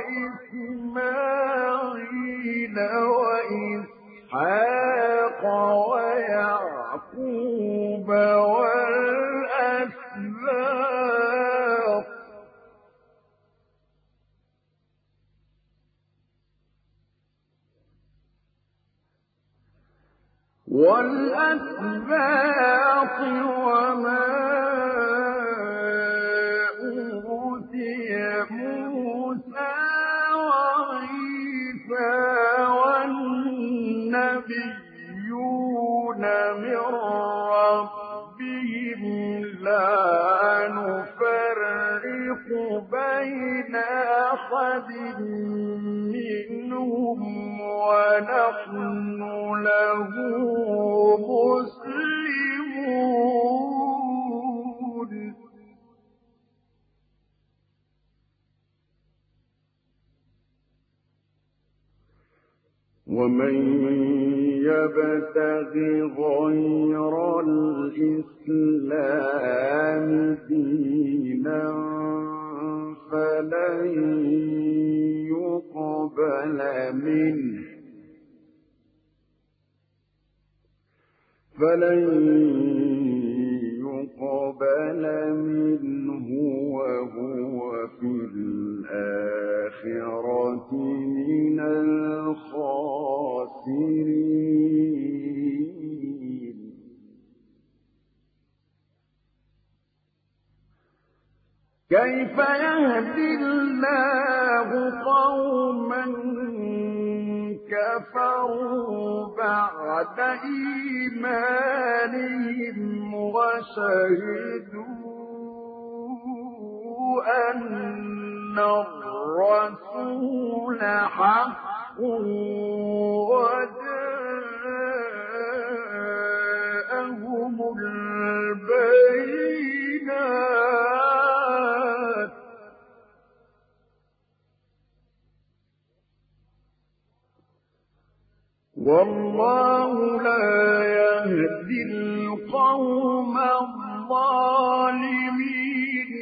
وإسماعيل وإسحاق وَالْأَسْبَاطِ وَمَا أُوتِيَ مُوسَىٰ وَعِيسَىٰ وَالنَّبِيُّونَ مِن رَّبِّهِمْ لَا نُفَرِّقُ بَيْنَ أَحَدٍ مِّنْهُمْ وَنَحْنُ لَهُ مُسْلِمُونَ وَمَن يَبْتَغِ غَيْرَ الْإِسْلَامِ دِينًا فَلَن يُقْبَلَ مِنْهُ فَلَن يُقْبَلَ مِنْهُ وَهُوَ فِي الْآخِرَةِ مِنَ الْخَاسِرِينَ كَيْفَ يَهْدِي اللَّهُ قَوْمًا كَفَرُوا بَعْدَ إِيمَانِهِمْ وَشَهِدُوا أَنَّ الرَّسُولَ حَقٌّ وَجَاءَهُمُ الْبَيِّنَاتُ وَاللَّهُ لَا يَهْدِي الْقَوْمَ الظَّالِمِينَ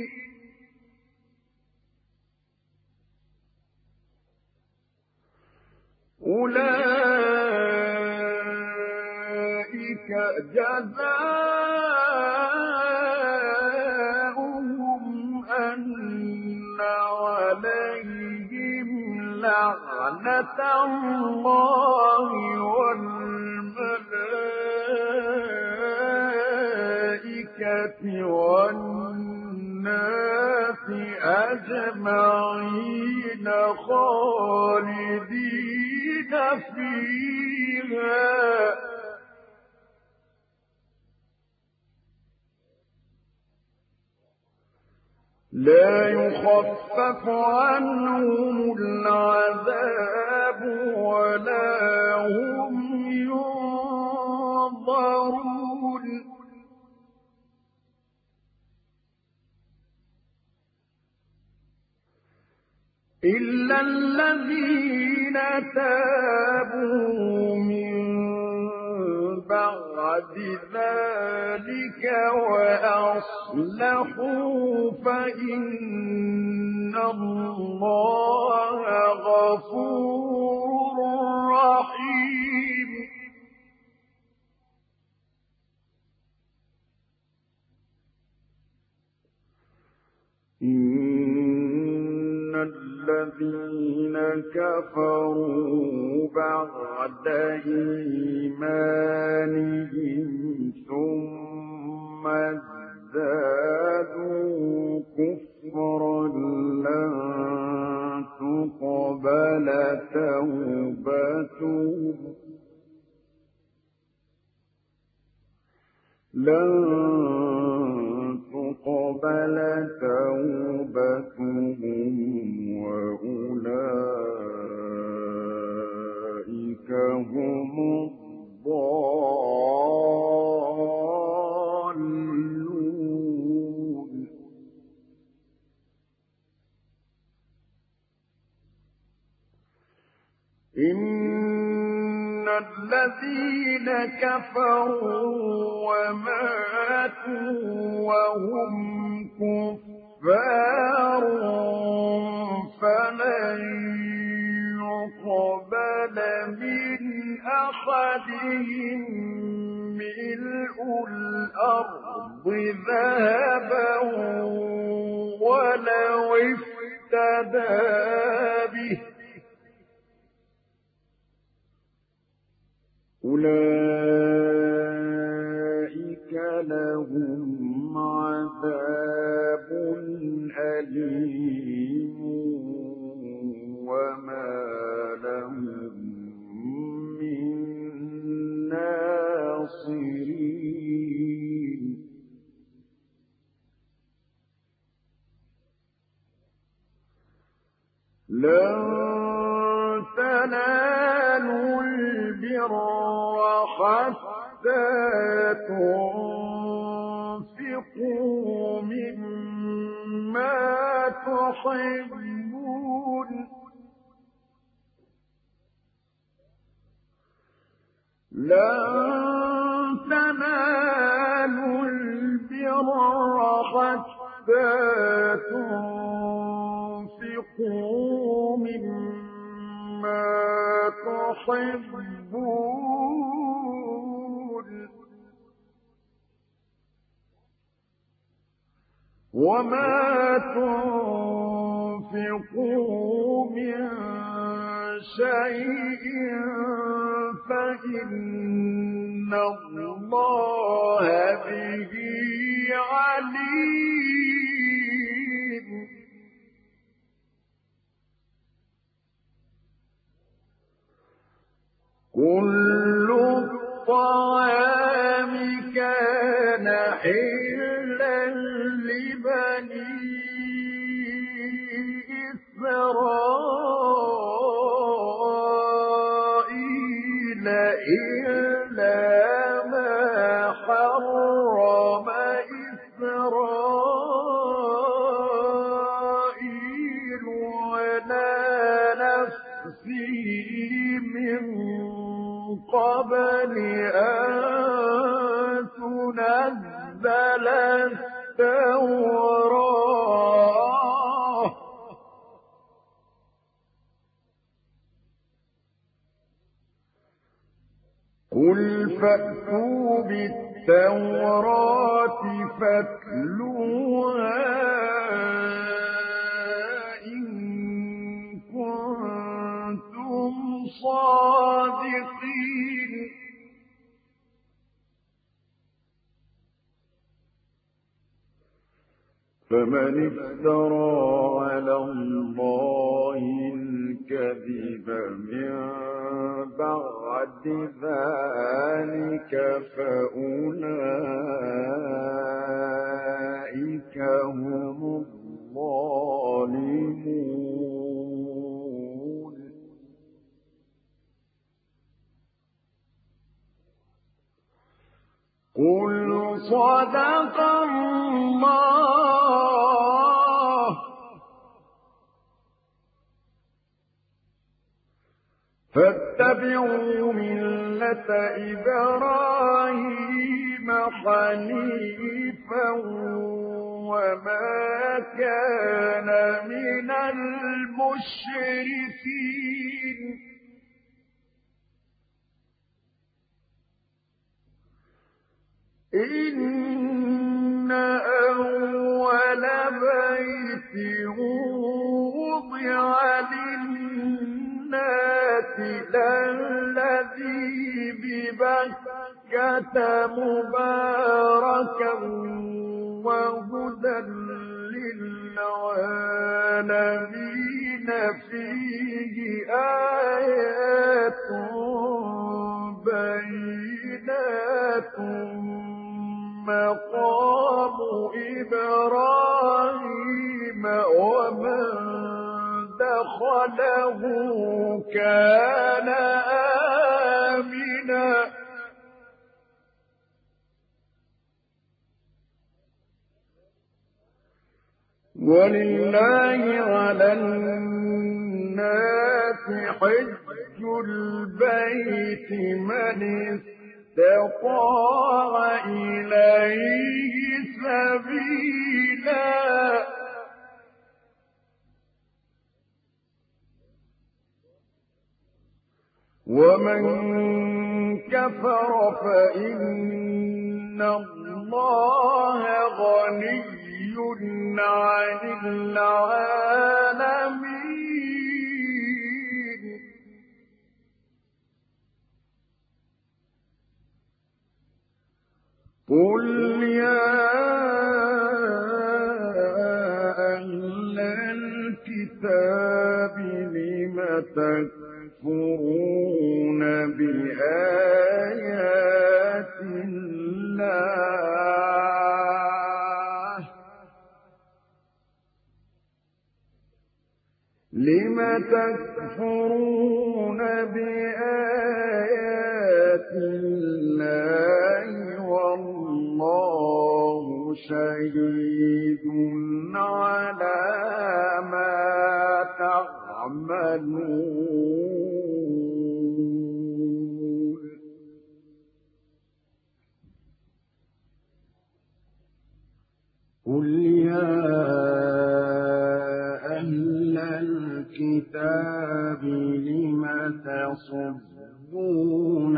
أُولَٰئِكَ جَزَاؤُهُمْ أَنَّ عَلَيْهِمْ لَعْنَةَ اللَّهِ وَالْمَلَائِكَةِ وَالنَّاسِ أَجْمَعِينَ خَالِدِينَ فِيهَا لَا يُخَفَّفُ عَنْهُمُ الْعَذَابُ وَلَا هُمْ يُنظَرُونَ إِلَّا الَّذِينَ تَابُوا مِن بَعْدِ ذَلِكَ وَأَصْلَحُوا فَإِنَّ اللَّهَ غَفُورٌ رَّحِيمٌ إِنَّ الَّذِينَ كَفَرُوا بَعْدَ إِيمَانِهِمْ ثُمَّ ازْدَادُوا كُفْرًا لَّن تُقْبَلَ تَوْبَتُهُمْ لَن تُقْبَلَ تَوْبَتُهُمْ وَأُولَٰئِكَ هُمُ الضَّالُّونَ إِنَّ الَّذِينَ كَفَرُوا وَمَاتُوا وَهُمْ كُفَّارٌ فَلَن يُقْبَلَ مِنْ أَحَدِهِم مِّلْءُ الْأَرْضِ ذَهَبًا وَلَوِ افْتَدَىٰ بِهِ أُولَٰئِكَ لن تنالوا البر حتى تنفقوا مما تحبون لن تنالوا البر حتى تنفقوا مما تحبون وما تنفقوا من شيء فإن الله به عليم كل الطعام كان حلا لبني إسرائيل إلا ما حرم إسرائيل على نفسه من قبل أن تنزل التوراة قل فأتوا بالتوراة فاتلوها إن كنتم صادقين فمن افترى على الله الكذب من بعد ذلك فأولئك هم الظالمون قل صدق الله فاتبعوا ملة إبراهيم حنيفا وما كان من المشركين إن أول بيت وضع للناس للذي ببكة مباركا وهدى للعالمين فيه آيات بينات مقام إبراهيم ومن دخله كان آمنا ولله على الناس حج البيت من استطاع إليه سبيلا ومن كفر فإن الله غني عن العالمين قل يا أهل الكتاب لم تكفرون بآيات الله لم تكفرون بآيات الله والله شهيد على ما تعملون قل يا أهل الكتاب لم تصدون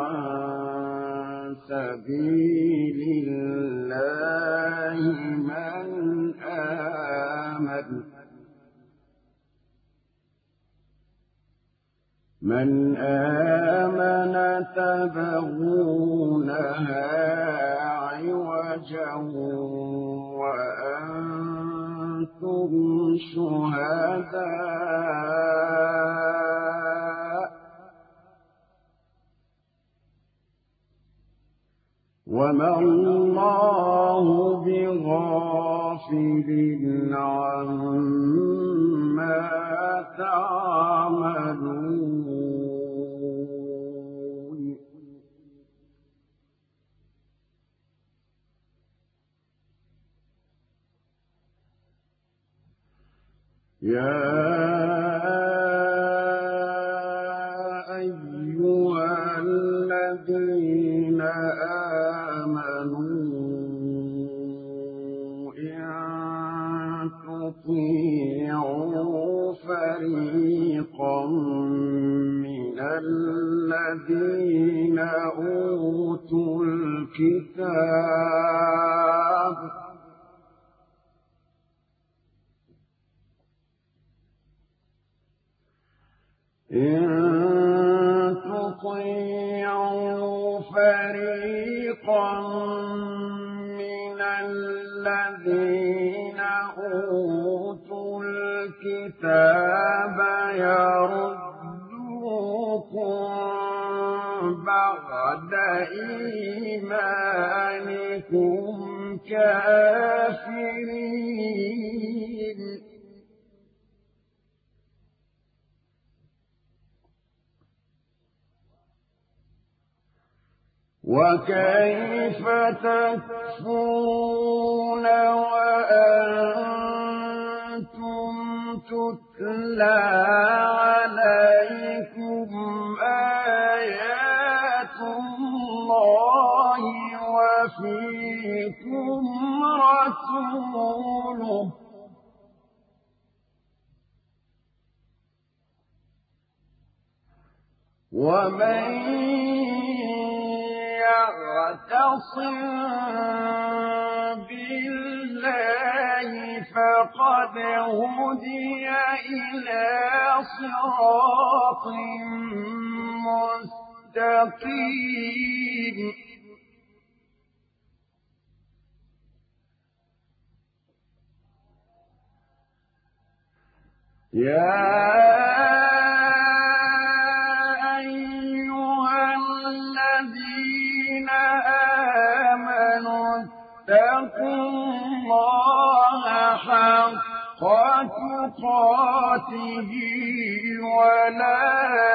عن سبيل الله من آمن من آمن تبغونها عوجا وأنتم شهداء وما الله بغافل عما تعملون يا أيها الذين آمنوا إن تطيعوا فريقا من الذين أوتوا الكتاب إن تطيعوا فريقا من الذين أوتوا الكتاب يردوكم بعد إيمانكم كافرين وكيف تكفرون وأنتم تتلى عليكم آيات الله وفيكم رسوله ومن يعتصم بالله فقد هدي إلى صراط مستقيم يا اتقوا الله حق تقاته ولا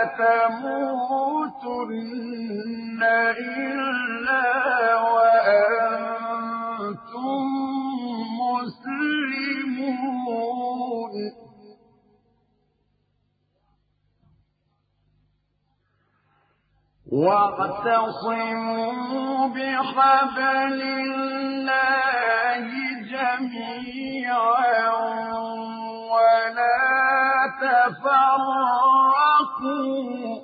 تموتن إلا وأنتم مسلمون واعتصموا بحبل الله جميعا ولا تفرقوا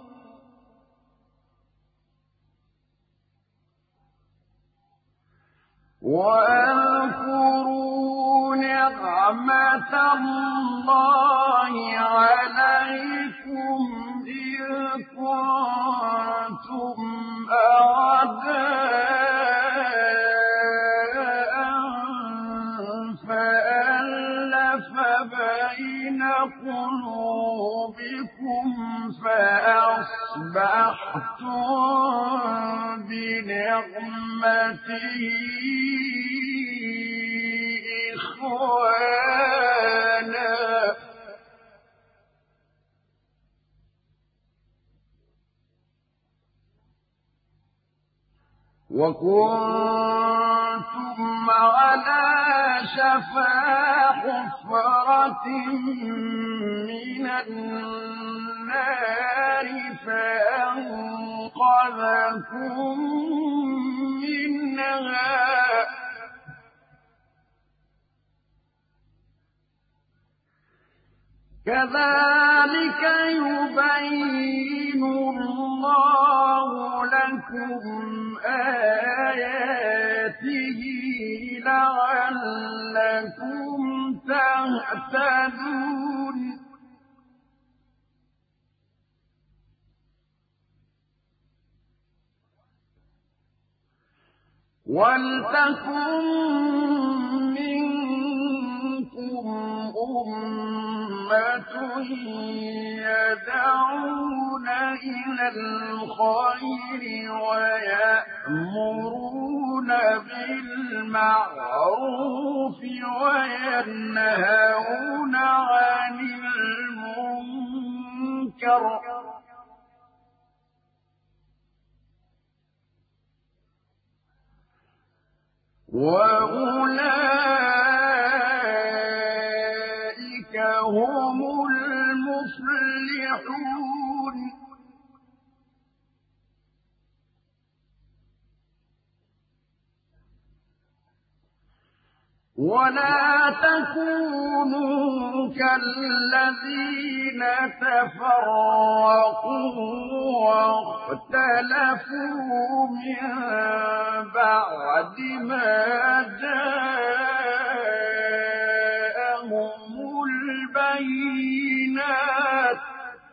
واذكروا نعمة الله عليكم إذ كنتم أعداء فألف بين قلوبكم فأصبحتم بنعمته إخوانا وكنتم على شفا حفرة من النار فأنقذكم منها كذلك يبين الله لكم آياته لعلكم تهتدون ولتكن منكم أمة يدعون إلى الخير ويأمرون بالمعروف وينهون عن المنكر وأولئك هم المفلحون ولا تكونوا كالذين تفرقوا واختلفوا من بعد ما جاءهم البينات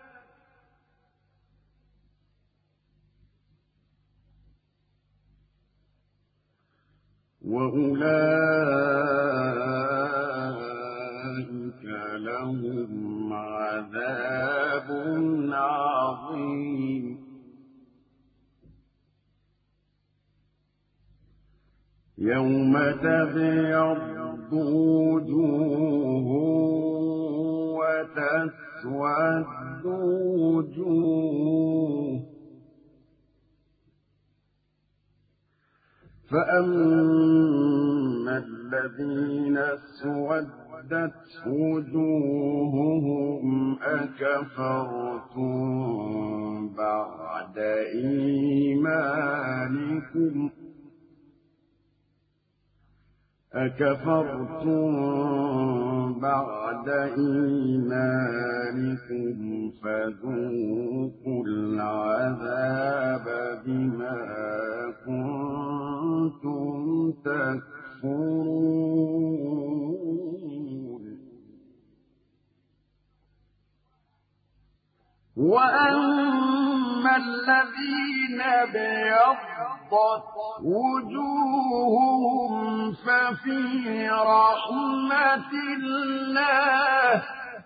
وأولئك لهم عذاب عظيم يوم تبيض وجوه وتسود وجوه فأما الذين اسودت وجوههم أكفرتم بعد إيمانكم أكفرتم بعد إيمانكم فذوقوا العذاب بما كنتم تكفرون وأما الذين ابيضت وجوههم ففي رحمة الله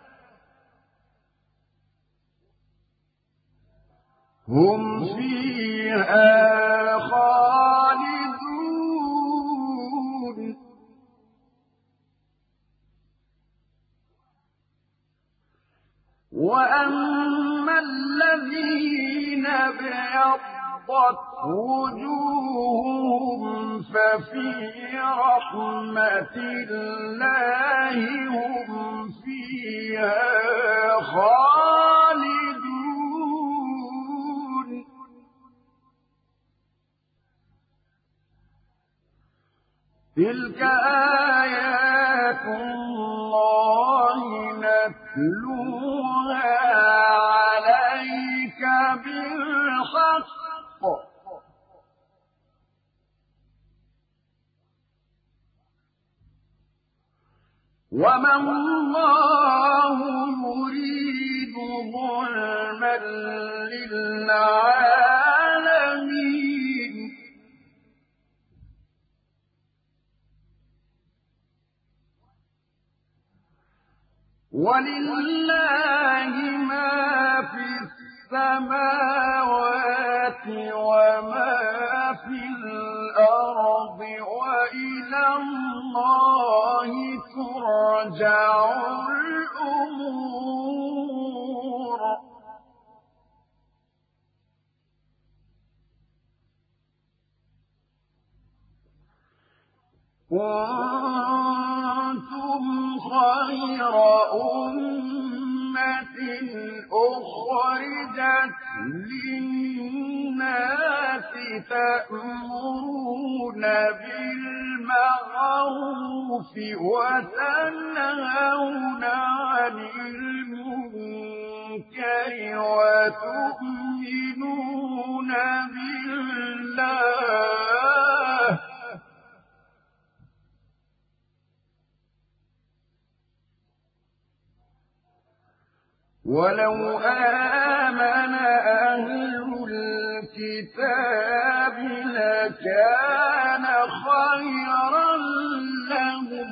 هم فيها خالدون وأما الذين ابيضت وجوههم ففي رحمة الله هم فيها خالدون تلك آيات الله نتلوها عليك بالحق وما الله يريد ظلما للعالمين ولله ما في السماوات وما في الأرض وإلى الله ترجع الأمور كنتم خير أمة أخرجت للناس تأمرون بالمعروف وتنهون عن المنكر وتؤمنون بالله ولو آمن أهل الكتاب لكان خيرا لهم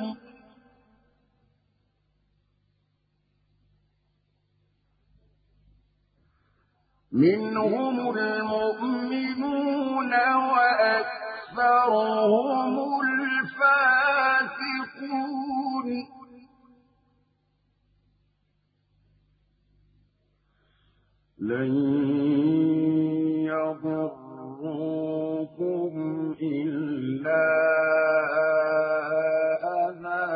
منهم المؤمنون وأكثرهم الفاسقون لن يضروكم إلا أذى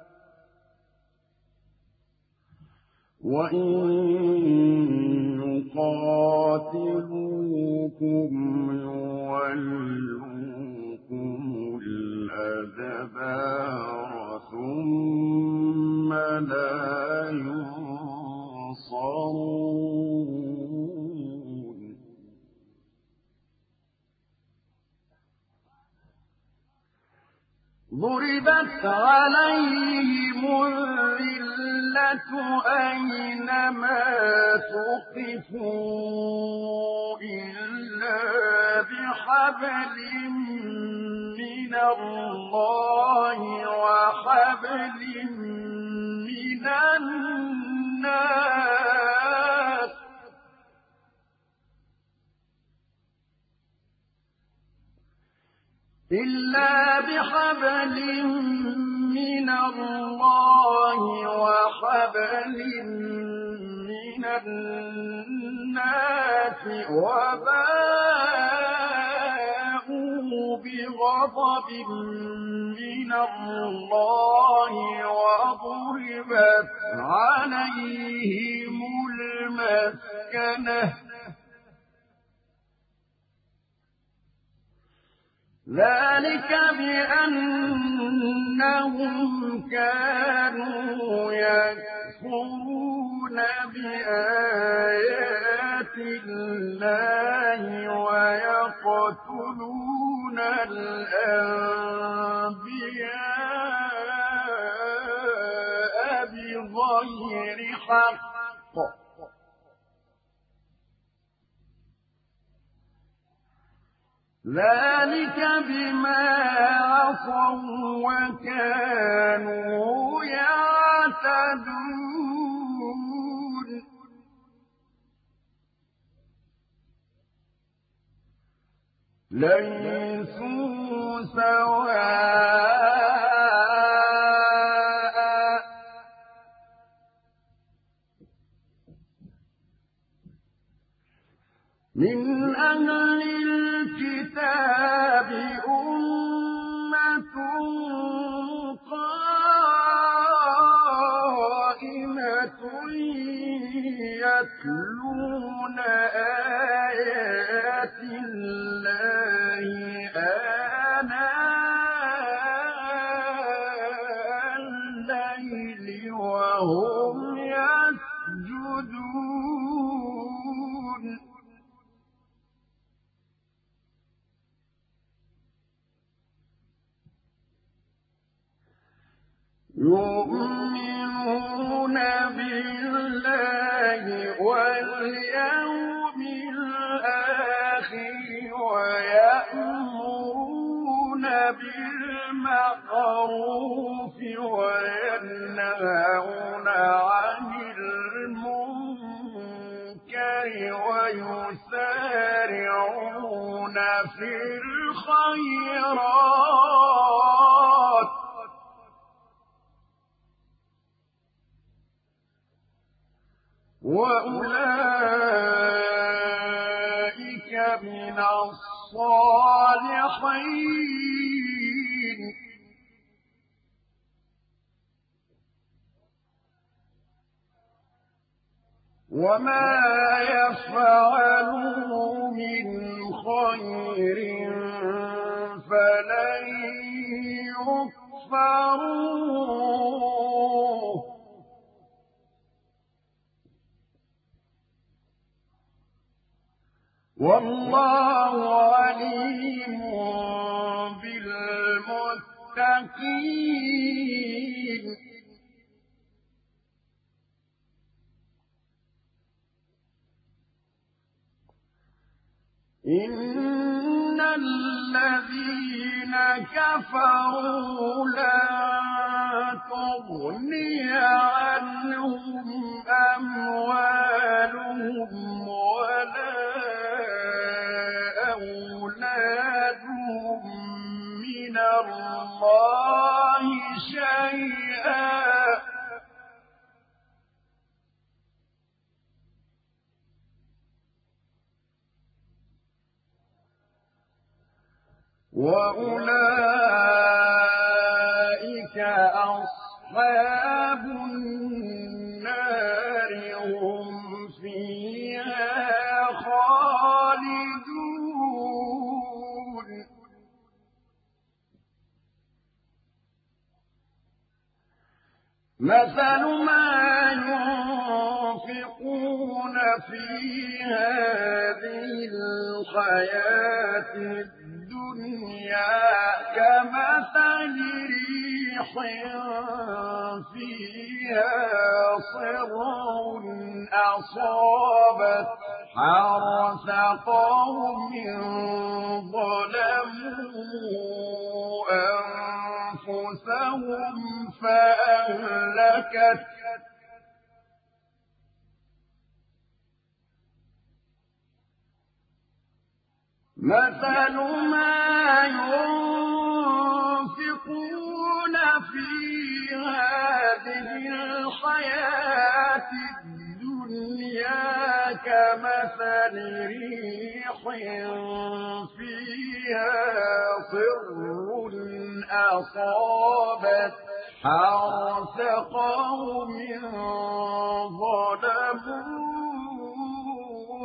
وإن يقاتلوكم يولوكم الأدبار ثم لا ينصرون ضربت عليهم الذلة أينما ثقفوا إلا بحبل من الله وحبل من الناس إلا بحبل من الله وحبل من الناس وباءوا بغضب من الله وضربت عليهم المسكنة ذلك بأنهم كانوا يكفرون بآيات الله ويقتلون الأنبياء بغير حق ذلك بما عصوا وكانوا يعتدون ليسوا سواء من أهل الكتاب أمة قائمة يتلون آيات الله آناء الليل وهم يسجدون يؤمنون بالله واليوم الآخر ويأمرون بالمعروف وينهون عن المنكر ويسارعون في الخيرات وأولئك من الصالحين وما يفعلوا من خير فلن يكفروه والله عليم بالمتقين إن الذين كفروا لن تغني عنهم أموالهم ولا أولادهم من الله شيئا وأولئك أصحاب النار هم فيها خالدون مثل ما ينفقون في هذه الحياة الدنيا كمثل ريح فيها صر أصابت حرث قوم ظلموا أنفسهم فأهلكت مثل ما ينفقون في هذه الحياة الدنيا كمثل ريح فيها صر أصابت حرث قوم ظلموا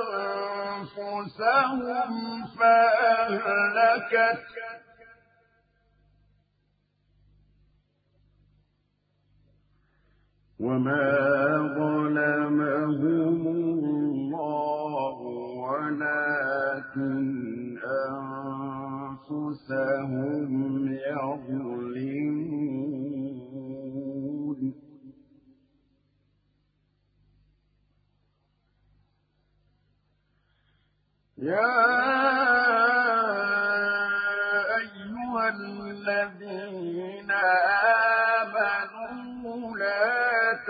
أنفسهم فأهلكت وما ظلمهم الله ولكن أنفسهم يظلمون يا أيها الذين آمنوا لا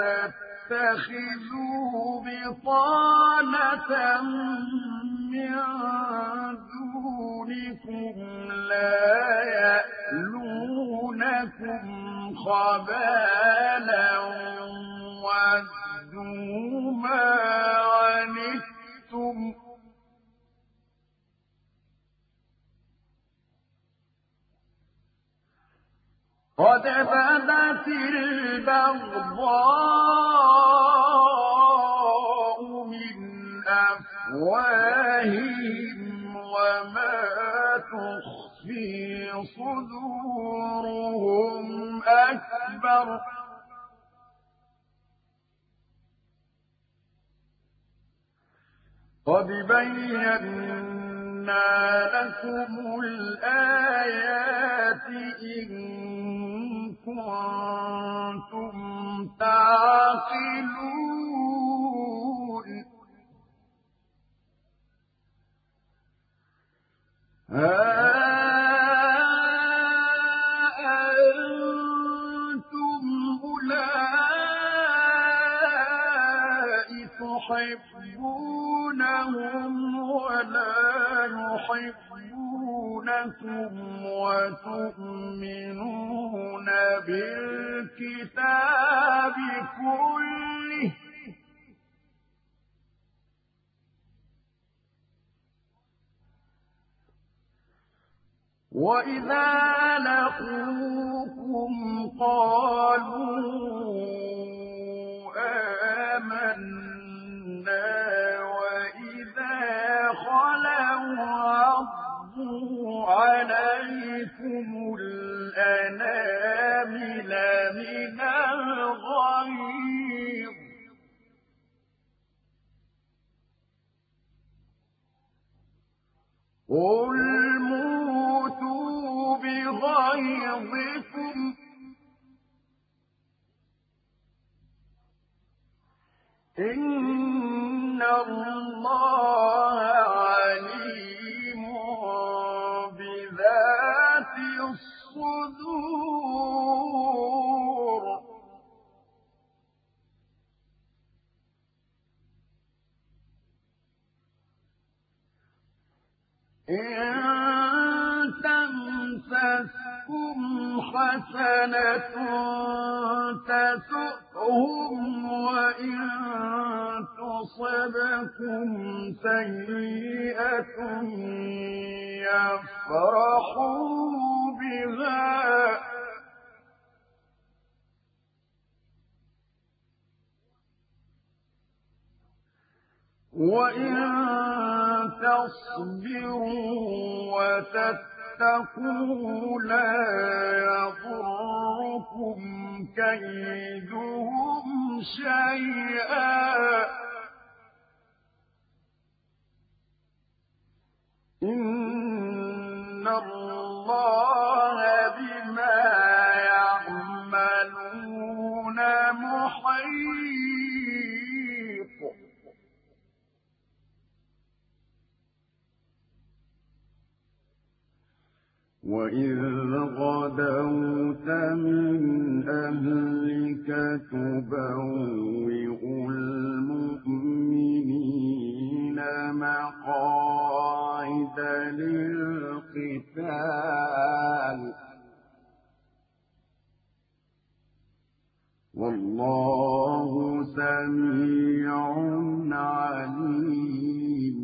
تتخذوا بطانة من دونكم لا يألونكم خبالا ودوا ما عنتم قد بدت البغضاء من أفواههم وما تخفي صدورهم أكبر قد بينا لكم الآيات إن كنتم تعقلون ها أنتم أولئك تحبونهم ولا يحبونكم وتؤمنون بالكتاب كله وإذا لقوكم قالوا آمنا من الغيظ قل موتوا بغيظكم إن الله عليم بذات الصدور إن تمسسكم حسنة تسؤهم وإن تصبكم سيئة يفرحوا بها وإن تصبروا وتتقوا لا يضركم كيدهم شيئا إن الله بما يعملون محيط وإذ غدوت من أهلك تبوئ المؤمنين مقاعد للقتال والله سميع عليم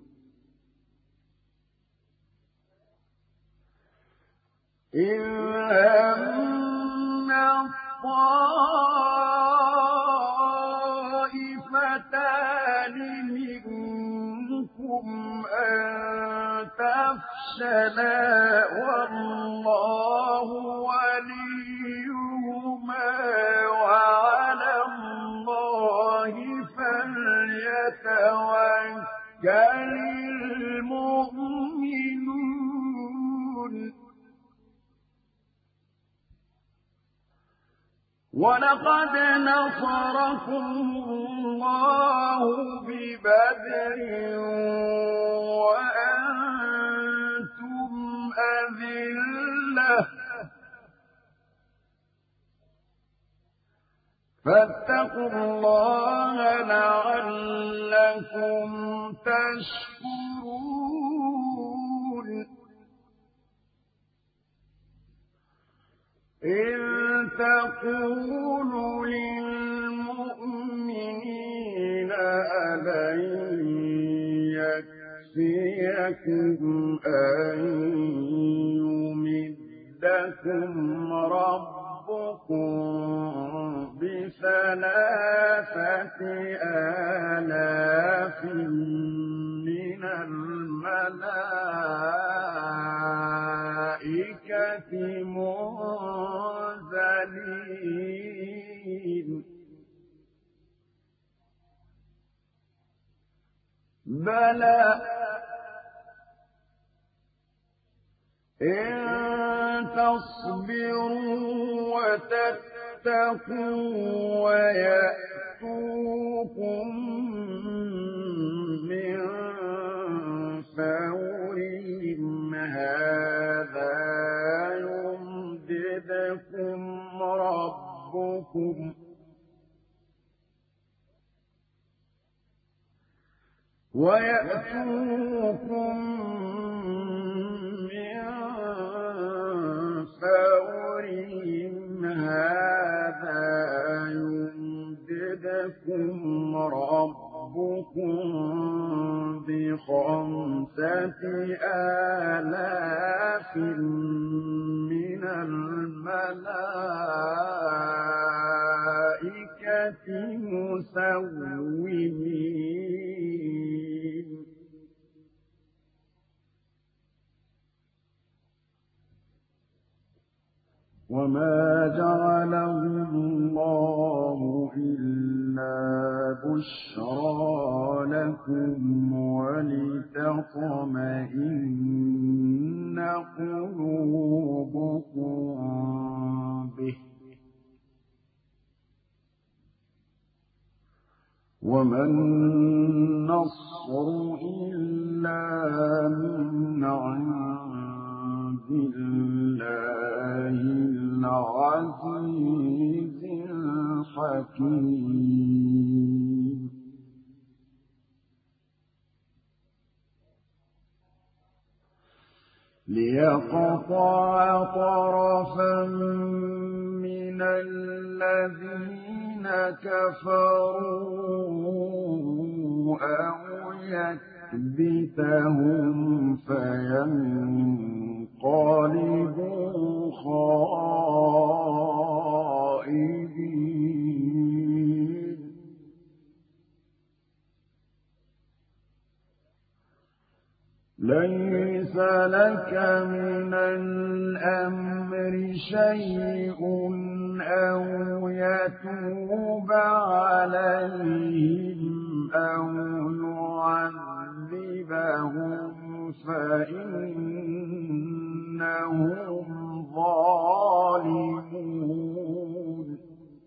إذ هم الطائفتان منكم أن تفشلا والله وليهما وعلى الله فليتوكل المؤمنون ولقد نصركم الله ببدر وأنتم أذلة فاتقوا الله لعلكم تشكرون إذ تقول للمؤمنين ألن يكفيكم أن يمدكم ربكم بثلاثة آلاف من الملائكة منزلين بلى إن تصبروا وتتقوا ويأتوكم من فورهم هذا يمددكم ربكم ويأتوكم من فورهم هذا يمددكم ربكم بخمسة آلاف من الملائكة مسومين وما جعله وبشرى لكم ولتطمئن قلوبكم به وما النصر إلا من عند الله العزيز الحكيم ليقطع طرفا من الذين كفروا أو يكبتهم فينقلبوا خائبين ليس لك من الأمر شيء أو يتوب عليهم أو يعذبهم فإنهم ظالمون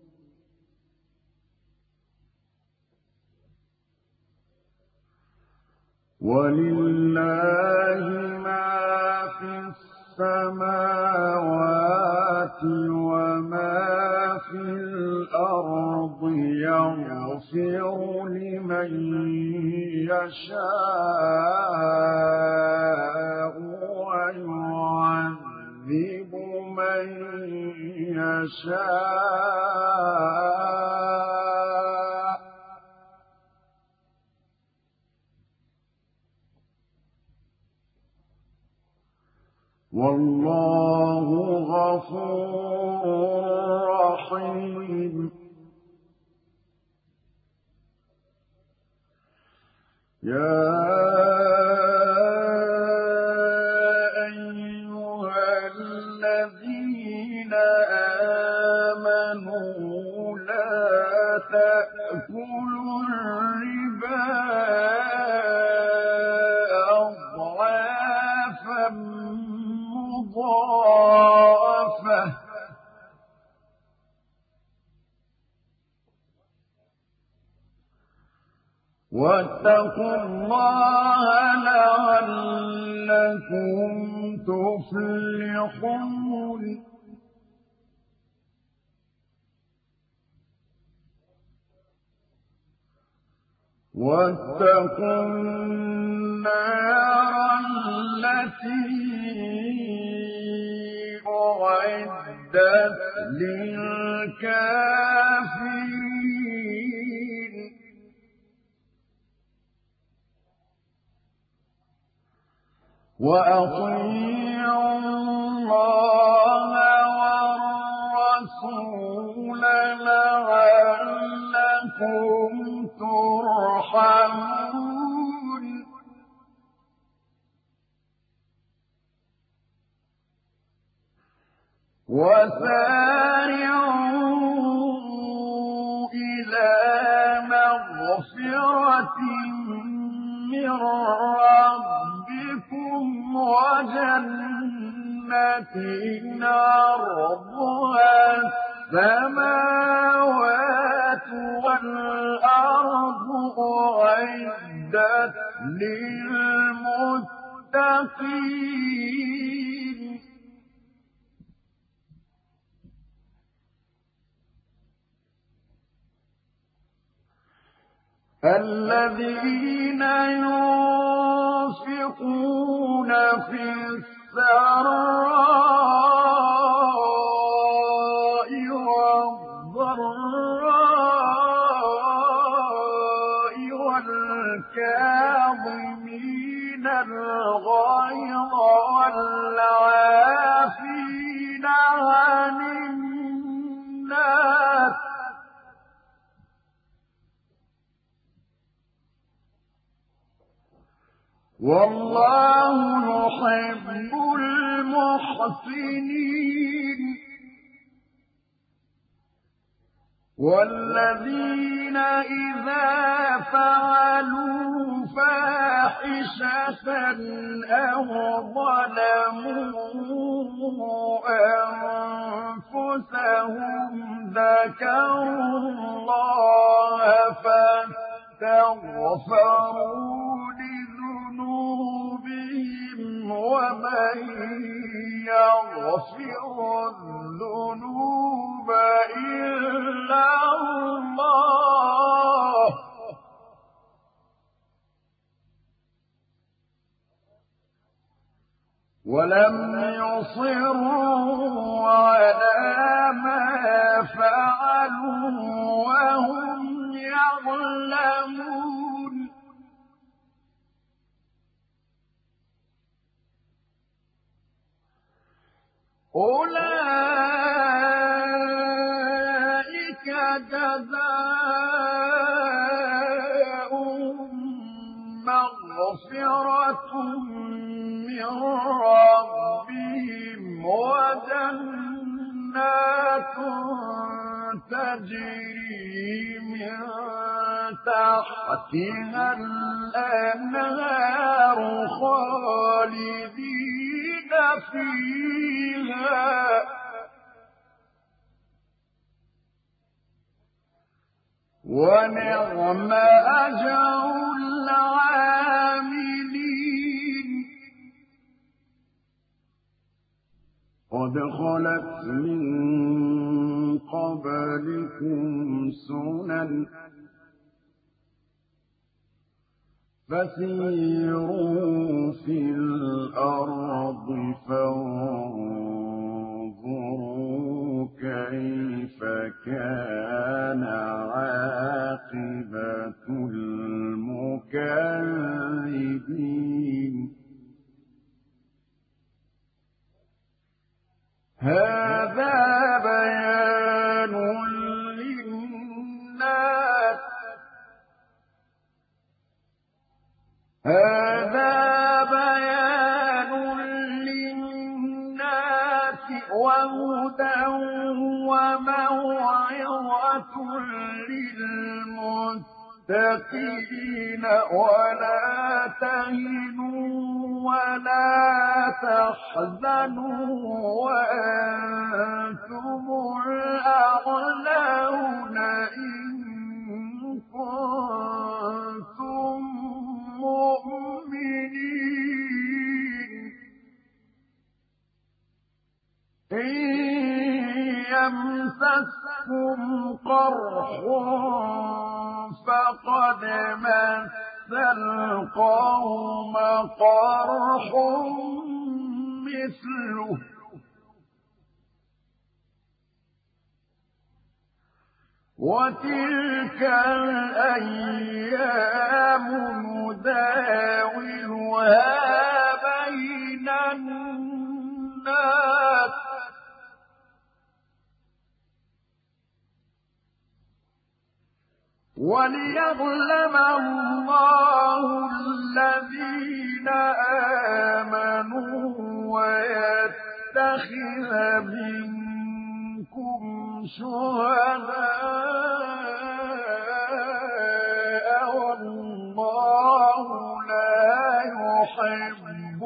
ولله ما في السماوات وما في الأرض يغفر لمن يشاء ويعذب من يشاء والله غفور رحيم يا أيها الذين آمنوا لا تأكلوا الربا أضعافا مضاعفة واتقوا الله لعلكم تفلحون واتقوا النار التي أعدت للكافرين وأطيعوا الله والرسول لعلكم ترحمون وسارعوا إلى مغفرة من ربكم وجنة عرضها السماوات والأرض أعدت للمتقين الذين ينفقون في السراء والضراء والكاظمين الغيظ والعافين عن الناس والله يحب المحسنين والذين إذا فعلوا فاحشة أو ظلموا أنفسهم ذكروا الله فاستغفروا لذنوبهم ومن يغفر الذنوب إلا الله ولم يصروا على ما فعلوا وهم يعلمون أولئك جزاؤهم مغفرة من ربهم وجنات تجري من تحتها الأنهار خالدين فيها ونعم أجر العاملين قد خلت من قبلكم سنن فسيروا في الأرض فانظروا كيف كان عاقبة المكذبين هذا بيان للناس هذا بيان للناس وهدى وموعظة للمتقين ولا تهنوا ولا تحزنوا وأنتم الأعلون إن كنتم مؤمنين إن يمسسكم قرح فقد مس القوم قرح مثله وتلك الأيام نداولها بين الناس وليعلم الله الذين آمنوا ويتخذ منكم شهداء والله لا يحب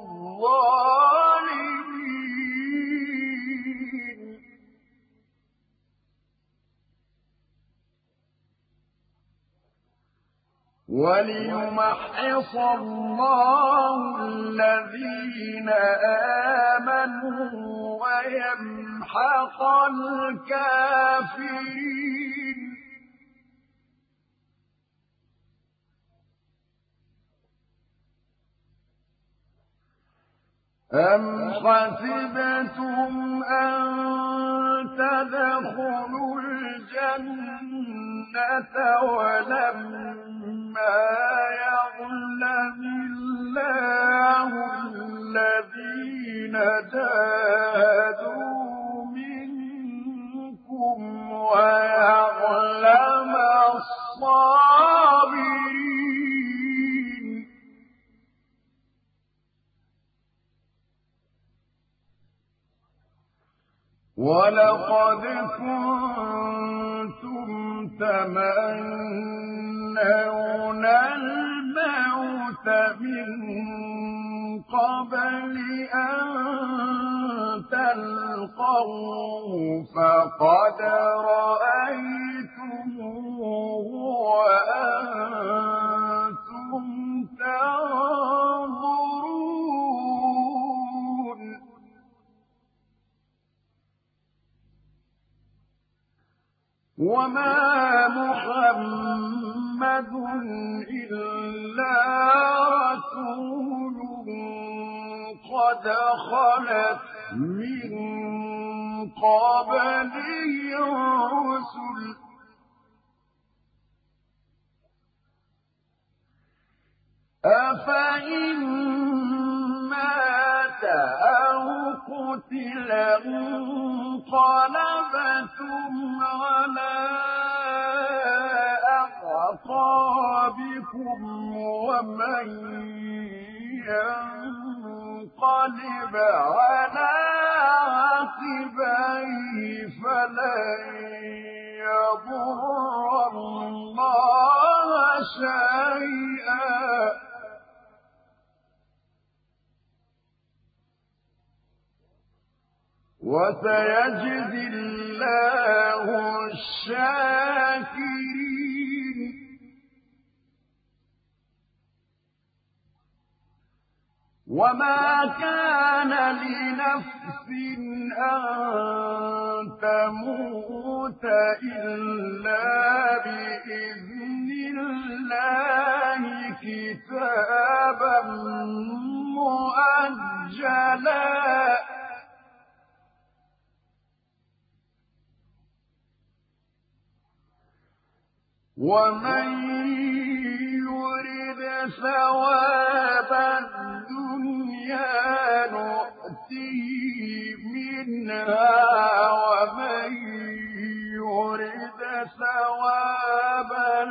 الظالمين وليمحص الله الذين آمنوا ويمحق الكافرين أم حسبتم أن تدخلوا الجنة ولما يعلم الله الذين جاهدوا منكم ويعلم الصابرين ولقد كنتم تمنون الموت من قبل أن تلقوه فقد رأيتموه وأنتم تنظرون وما محمد إلا رسول قد خلت من قبله الرسل أفإن مات أو قتل انقلبتم على أعقابكم ومن ينقلب على عقبيه فلن يضر الله شيئا وسيجزي الله الشاكرين وما كان لنفس أن تموت إلا بإذن الله كتابا مؤجلا ومن يرد ثواب الدنيا نؤته منها ومن يرد ثواب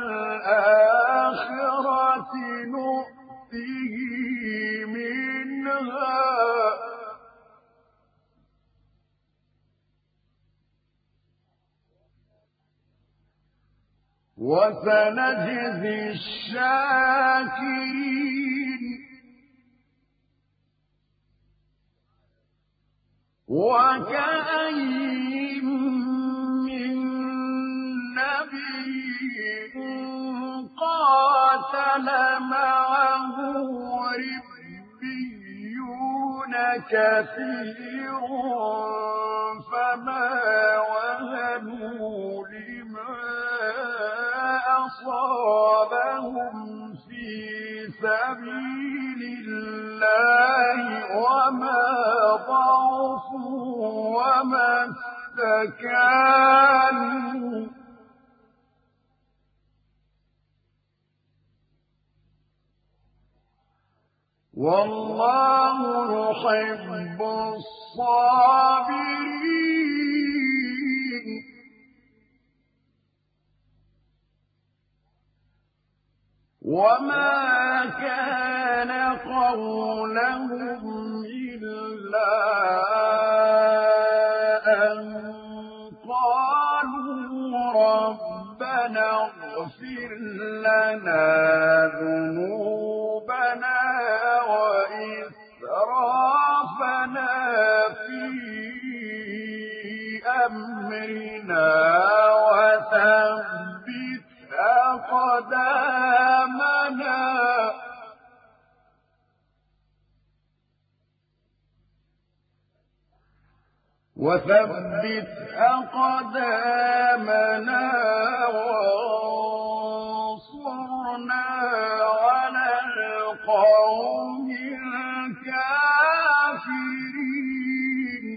الآخرة نؤته منها وسنجزي الشاكرين وكأين من نبي قاتل معه ربيون كثير فما وهنوا لما أصابهم في سبيل الله وما ضعفوا وما استكانوا والله يحب الصابرين وما كان قولهم إلا أن قالوا ربنا اغفر لنا ذنوبنا وإسرافنا في أمرنا وثبت أقدامنا وثبت أقدامنا وانصرنا على القوم الكافرين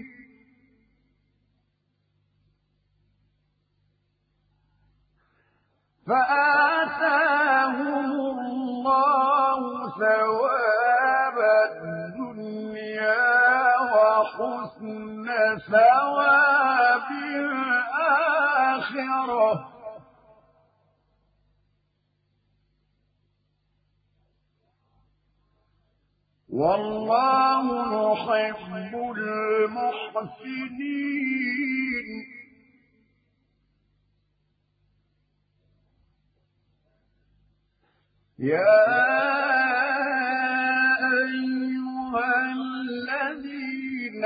فآتاهم الله ثواب الدنيا وحسن ثواب الآخرة والله يحب المحسنين يا أيها الذين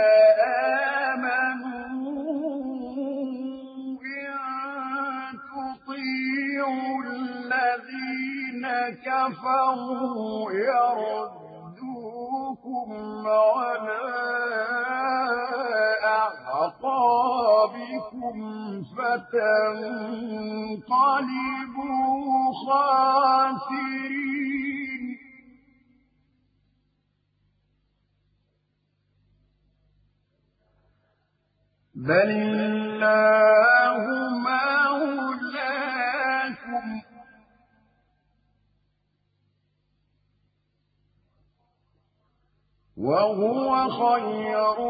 آمنوا إن تطيعوا الذين كفروا يردوكم على أعقابكم فتنقلبوا خاسرين بل الله مولاكم وهو خير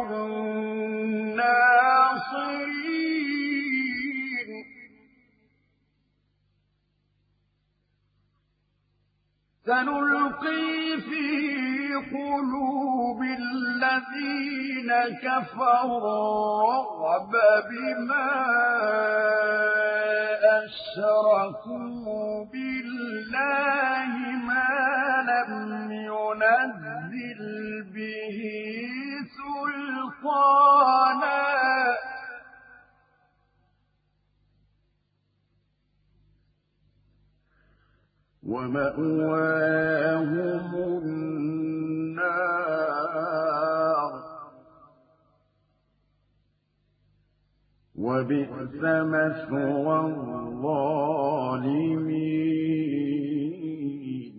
الناصرين سنلقي في قلوب الذين كفروا الرعب بما أشركوا بالله ما لم ينزل به سلطانا ومأواهم النار وبئس مثوى الظالمين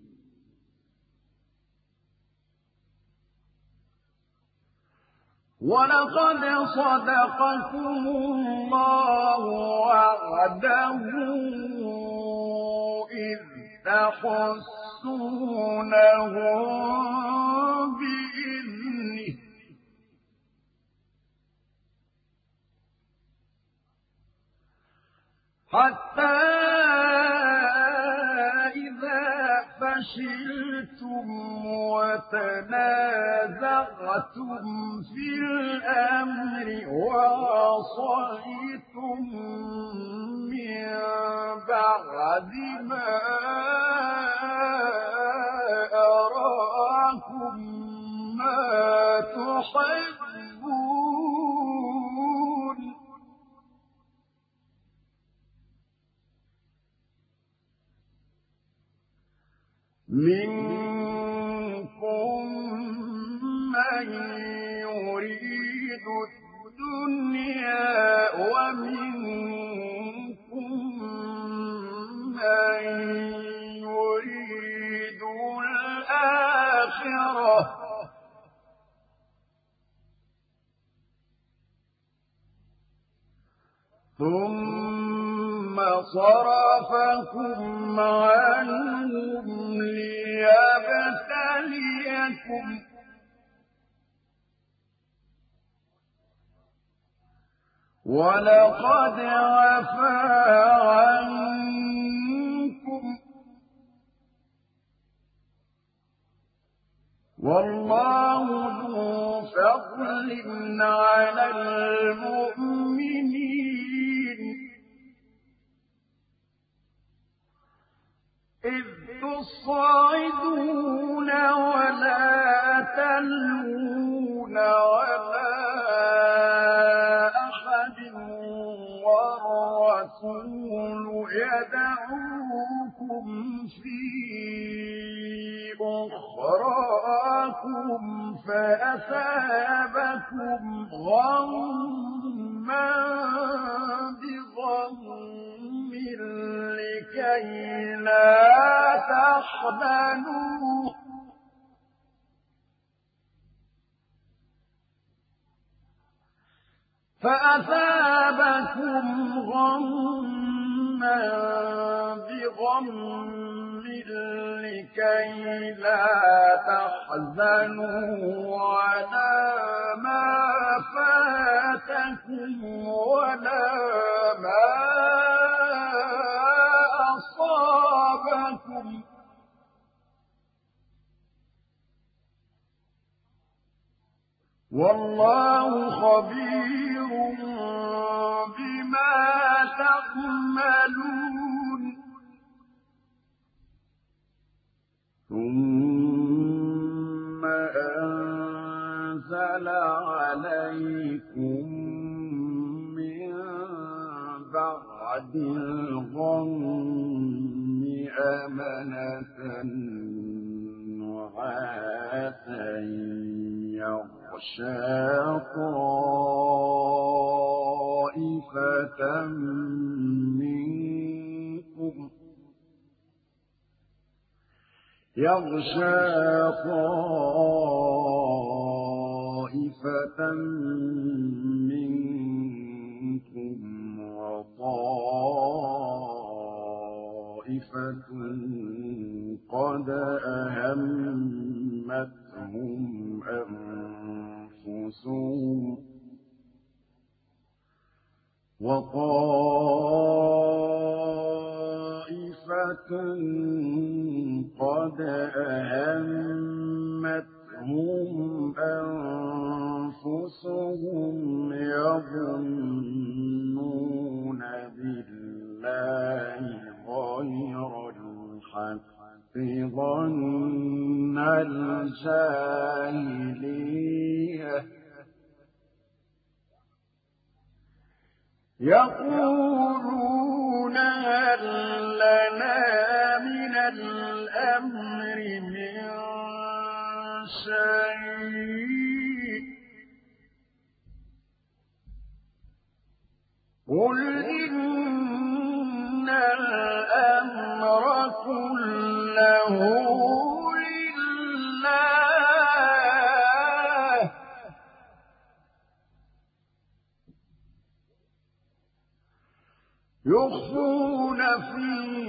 ولقد صدقكم الله وعده إذ تحسونهم بإذنه حتى إذا فشلتم وتنازعتم في الأمر وعصيتم من بعد ما أراكم ما تحبون منكم من يريد الدنيا ومنكم من يريد الآخرة ثم صرفكم عنهم ليبتليكم ولقد عفا عنكم والله ذو فضل على المؤمنين إذ تصعدون ولا تلوون على أحد والرسول يدعوكم في أخراكم فأثابكم غمّا بغم لكي لا تحزنوا فأثابكم غمّا بغم لكي لا تحزنوا على ما فاتكم ولا ما أصابكم والله خبير بما تعملون ثم أنزل عليكم من بعد الغم أمنة نعاسا يغشى طائفة منكم يغشى طائفة منكم وطائفة قد أهمتهم أنفسهم وطائفة قد أهمتهم أنفسهم يظنون بالله غير الحق ظن الجاهلية يقولون هل لنا من الأمر من شيء قل إن الأمر كله لله يخفون في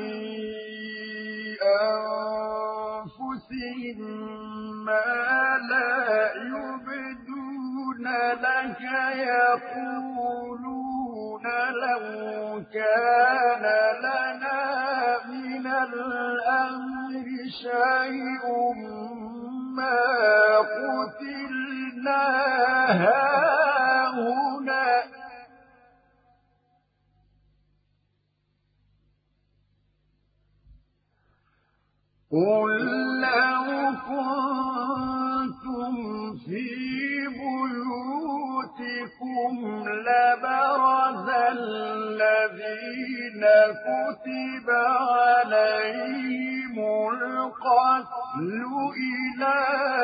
أنفسهم ما لا يبدون لك يقولون لو كان لنا من الأمر شيء ما قتلنا هاهنا قل لو كنتم في بيوتكم لبرز الذين كتب عليهم القتل إلى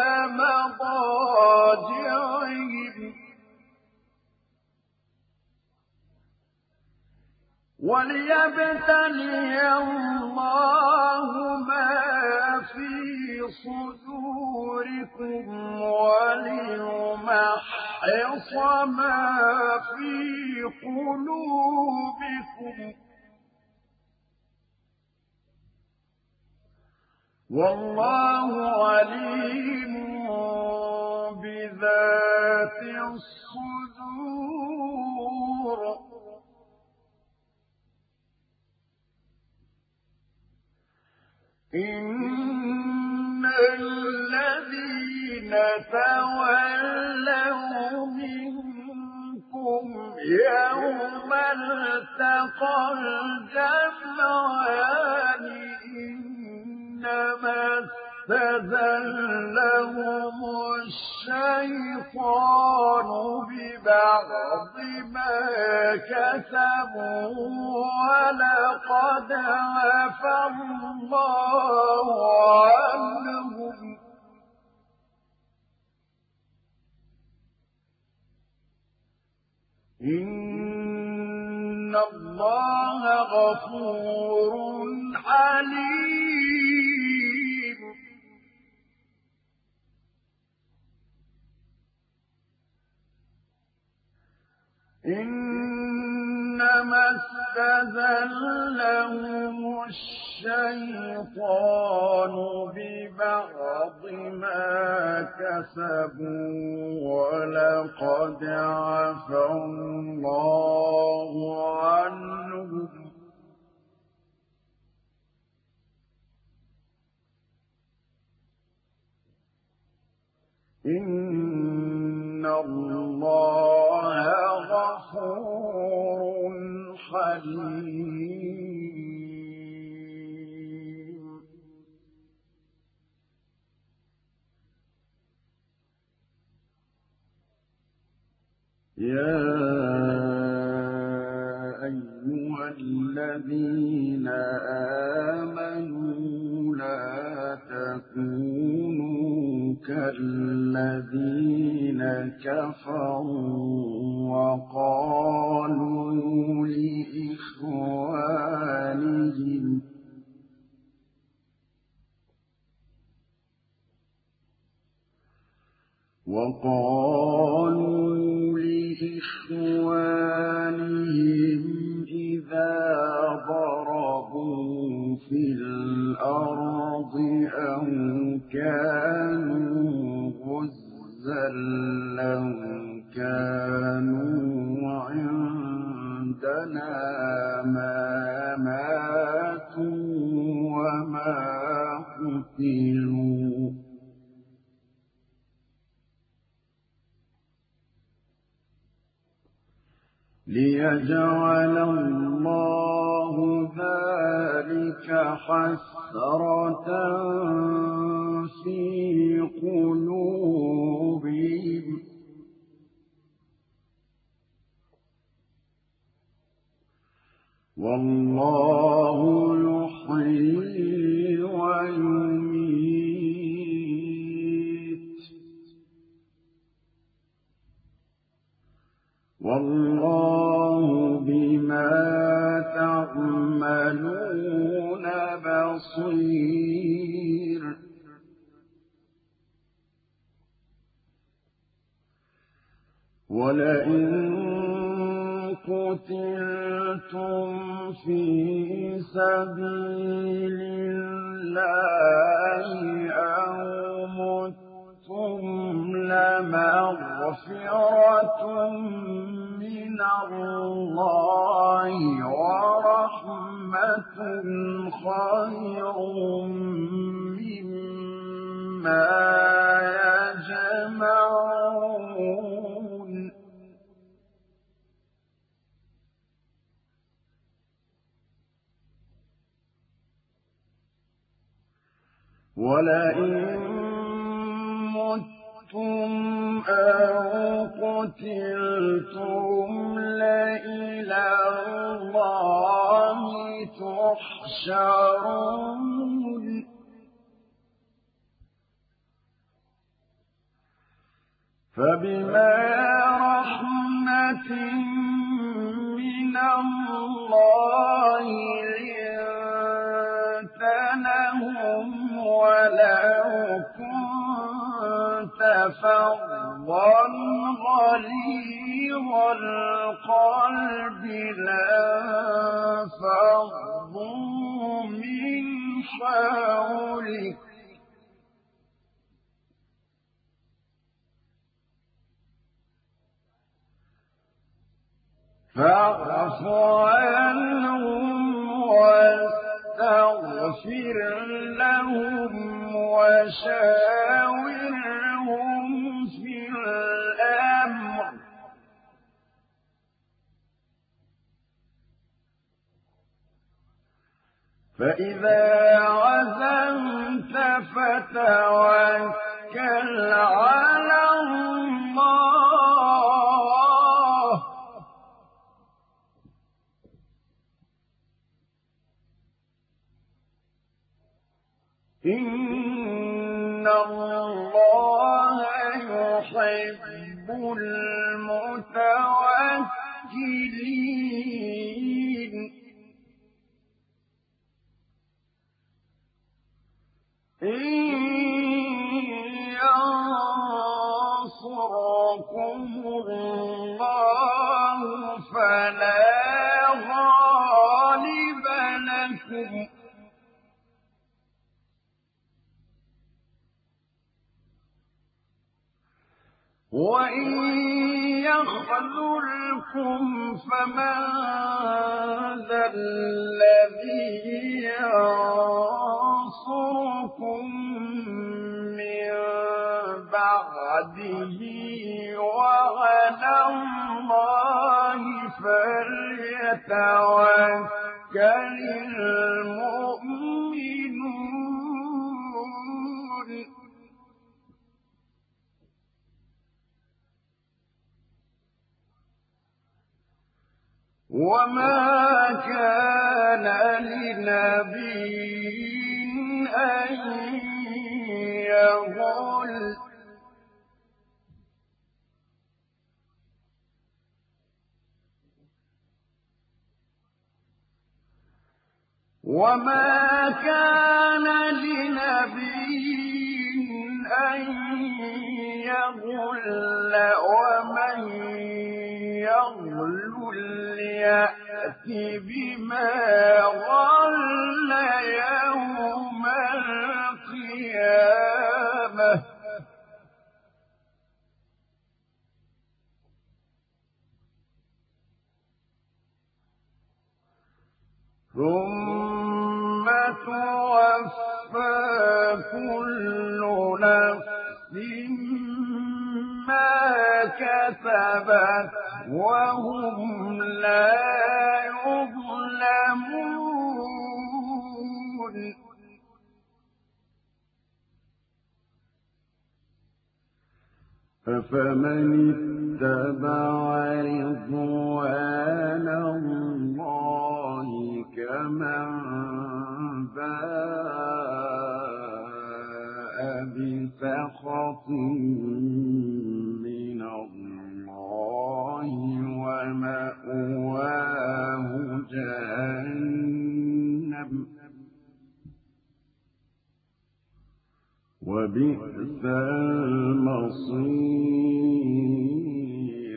مضاجعهم وليبتلي الله ما في صدوركم وليمحص ما في قلوبكم والله عليم بذات الصدور إن الذين تولوا منكم يوم التقى الجمعان إنما استزلهم الشيطان ببعض ما كسبوا ولقد عفا الله عنهم إن الله غفور حليم إنما استزلهم الشيطان ببعض ما كسبوا ولقد عفا الله عنهم إن الله غفور حليم الذين آمنوا لا تكونوا كالذين كفروا وقالوا لإخوانهم وقالوا لإخوانهم إذا ضربوا في الأرض أو كانوا غزا لو كانوا عندنا ما ماتوا وما قتلوا ليجعل الله ذلك حسرة في قلوبهم والله يحيي ويميت والله بما تعملون بصير ولئن قتلتم في سبيل الله أو متم لمغفرة من الله ورحمة خير مما يجمعون ولئن متم أو قتلتم لإلى الله تحشرون فبما رحمة من الله لنت لهم ولو كنت فظا غليظ القلب لانفضوا من حولك فاعف عنهم واستغفر لهم وشاورهم في الأمر فإذا عزمت فتوكل على الله إن الله يحب المتوكلين إن ينصركم الله فلا غالب لكم وإن يخذلكم فمن ذا الذي ينصركم من بعده وعلى الله فليتوكل المؤمنون وما كان كان لنبي أن يغل وما كان لنبي أن يغل ومن يغل يأت بما غل يوم القيامة ثم توفى كل نفس ما كسبت وهم لا يظلمون أفمن اتبع رضوان الله كمن باء بسخط من الله ومأواه جهنم وبئس المصير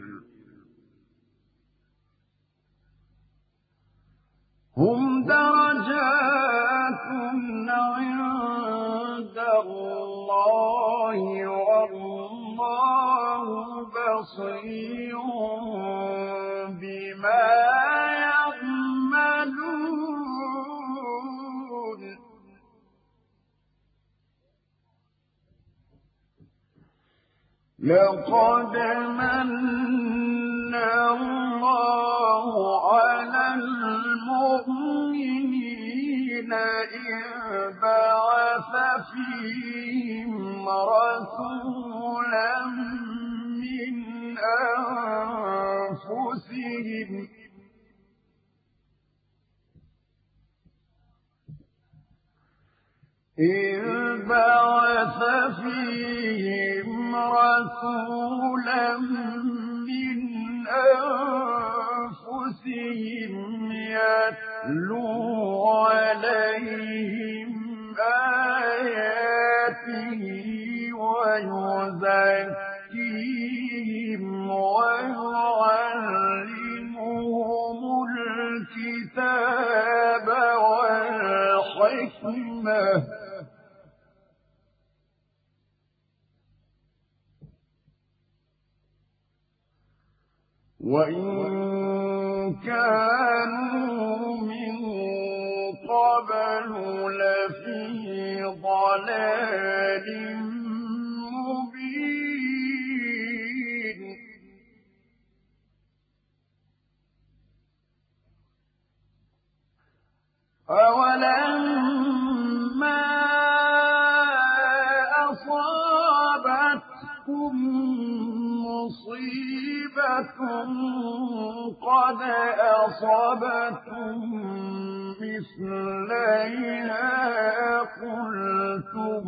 هم درجات عند الله والله بصير بما يعملون لقد من الله على المؤمنين إذ بعث فيهم رسولا من أنفسهم إذ بعث فيهم رسولا من أنفسهم يتلو عليهم آياته ويزكيهم ويعلمهم الكتاب والحكمة وإن كانوا من قبل لفي ضلال مبين أولما أصابتكم مصيبة قد أصبتم مثليها قلتم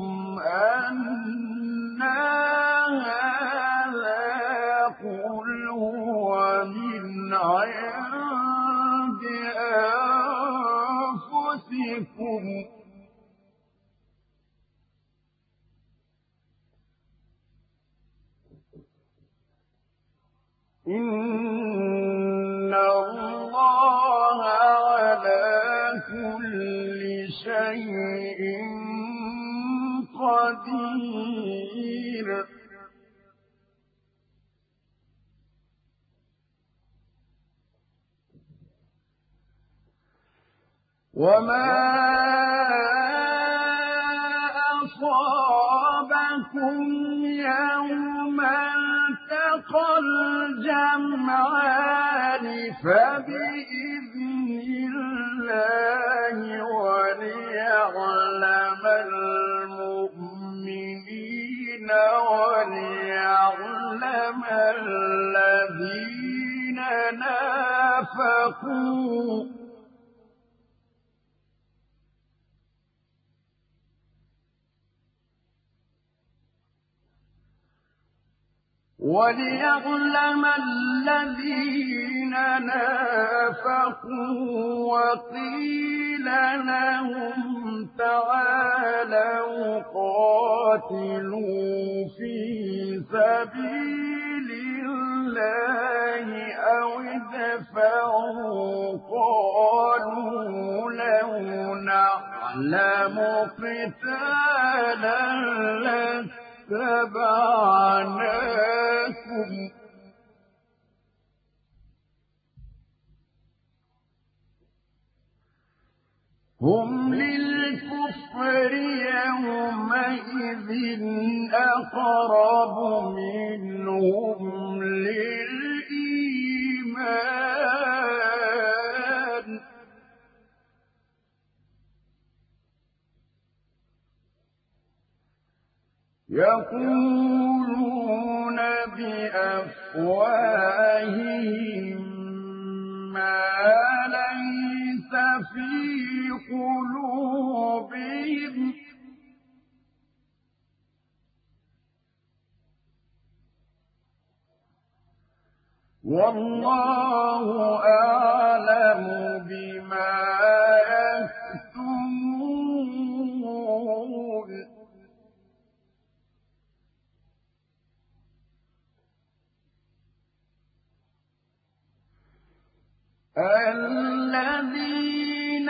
أنى هذا قل هو من عند أنفسكم إن الله على كل شيء قدير وما أصابكم يوم التقى الجمعان فبإذن الله وليعلم المؤمنين وليعلم الذين نافقوا وليعلم الذين نافقوا وقيل لهم تعالوا قاتلوا في سبيل الله أو ادفعوا قالوا لو نعلم قتالا لاتبعناكم هم للكفر يومئذ أقرب منهم للإيمان يقولون بأفواههم ما ليس في قلوبهم والله أعلم بما يكتمون الذين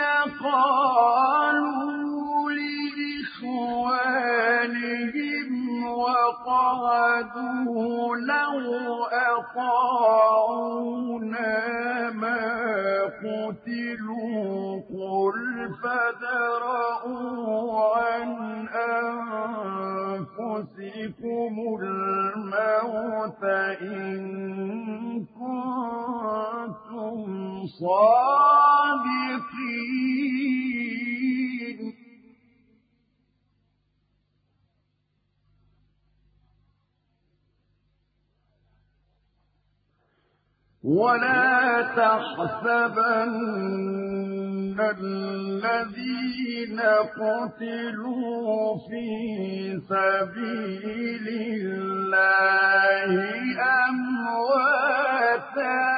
قالوا لإخوانهم وقعدوا لو أطاعونا ما قتلوا قل فادرءوا عن أنفسكم الموت إن كنتم صادقين ولا تحسبن الذين قتلوا في سبيل الله أمواتا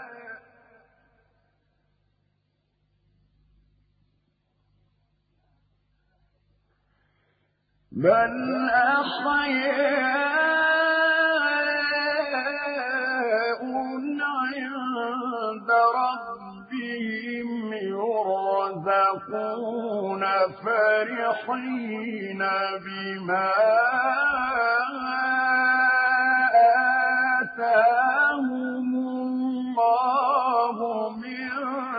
بل أحياء عند ربهم يرزقون فرحين بما آتاهم الله من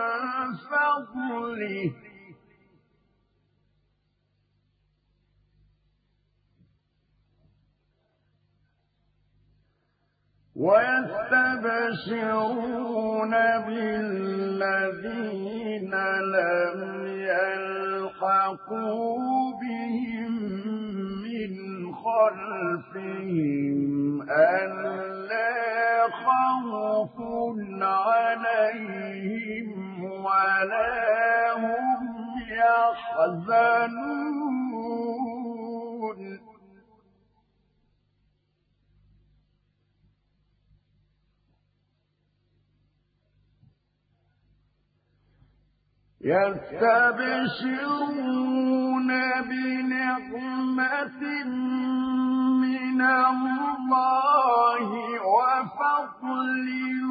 فضله ويستبشرون بالذين لم يلحقوا بهم من خلفهم ألا خوف عليهم ولا هم يحزنون يستبشرون بنعمة من الله وفضل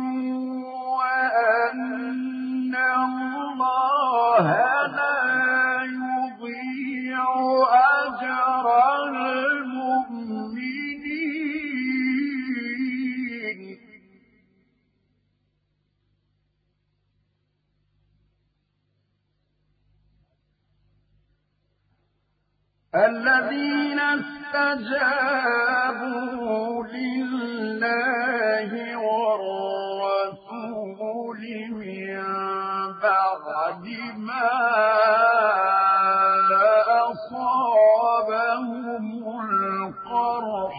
وأن الله لا يضيع أجر المؤمنين الذين استجابوا لله والرسول من بعد ما أصابهم القرح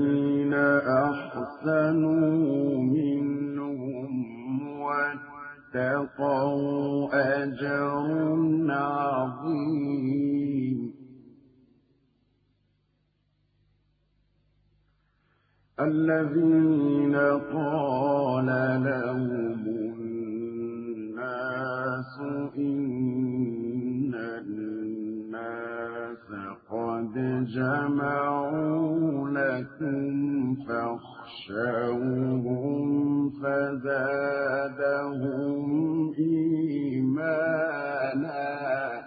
للذين أحسنوا منهم واتقوا اتقوا أجر عظيم الذين قال لهم الناس إن الناس قد جمعوا لكم فاخشوهم فزادهم إيمانا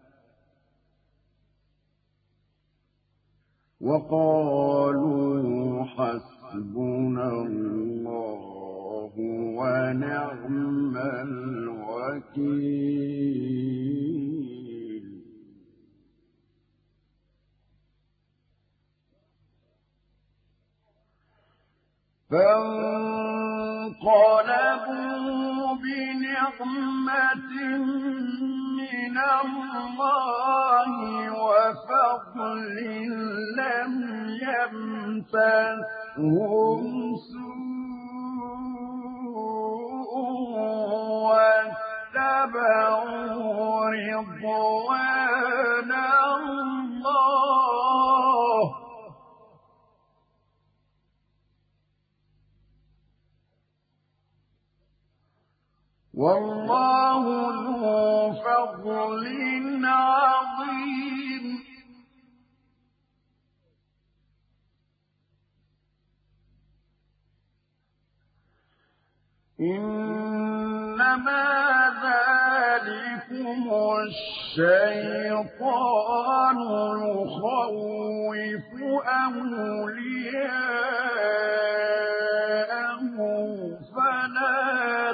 وقالوا حسبنا الله ونعم الوكيل فانقلبوا بنعمة من الله وفضل لم يمسسهم سوء واتبعوا رضوان الله والله ذو فضل عظيم إنما ذلكم الشيطان يخوف أولياءه فلا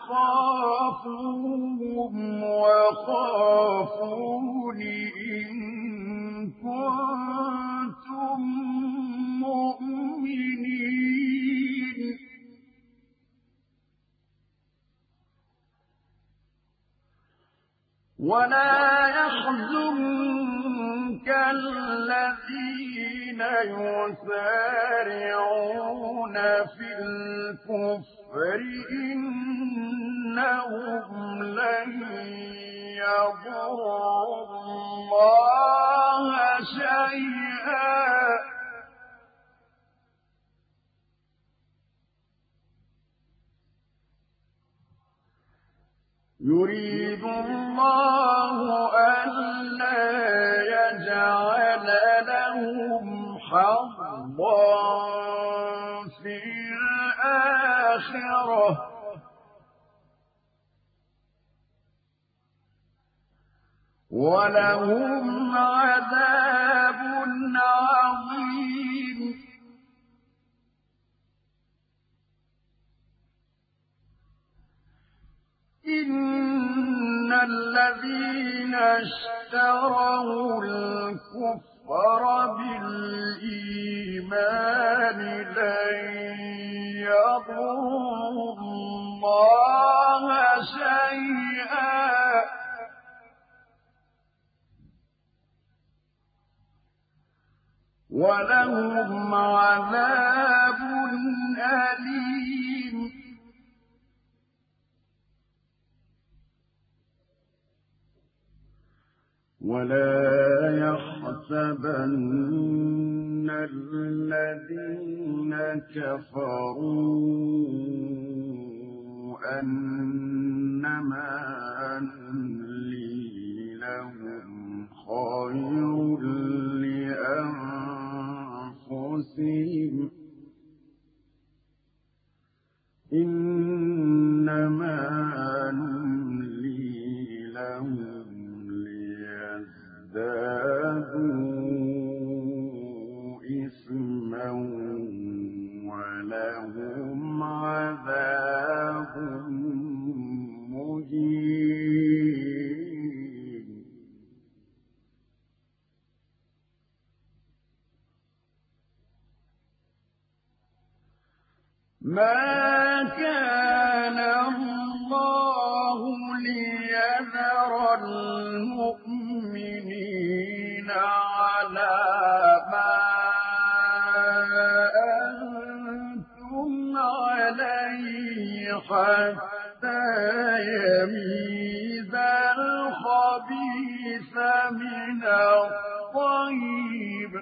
تخافوهم وخافون إن كنتم مؤمنين ولا يحزنك الذين يسارعون في الكفر إنهم لن يضروا الله شيئا يريد الله ألا يجعل لهم حظا في الآخرة ولهم عذاب عظيم إن الذين اشتروا الكفر بالإيمان لن يضروا الله شيئا ولهم عذاب أليم ولا يحسبن الذين كفروا أنما نملي لهم خير لأنفسهم إنما نملي لهم ليزدادوا إثما ولهم عذاب مهين ما كان الله ليذر المؤمنين على ما أنتم عليه حتى يميز الخبيث من الطيب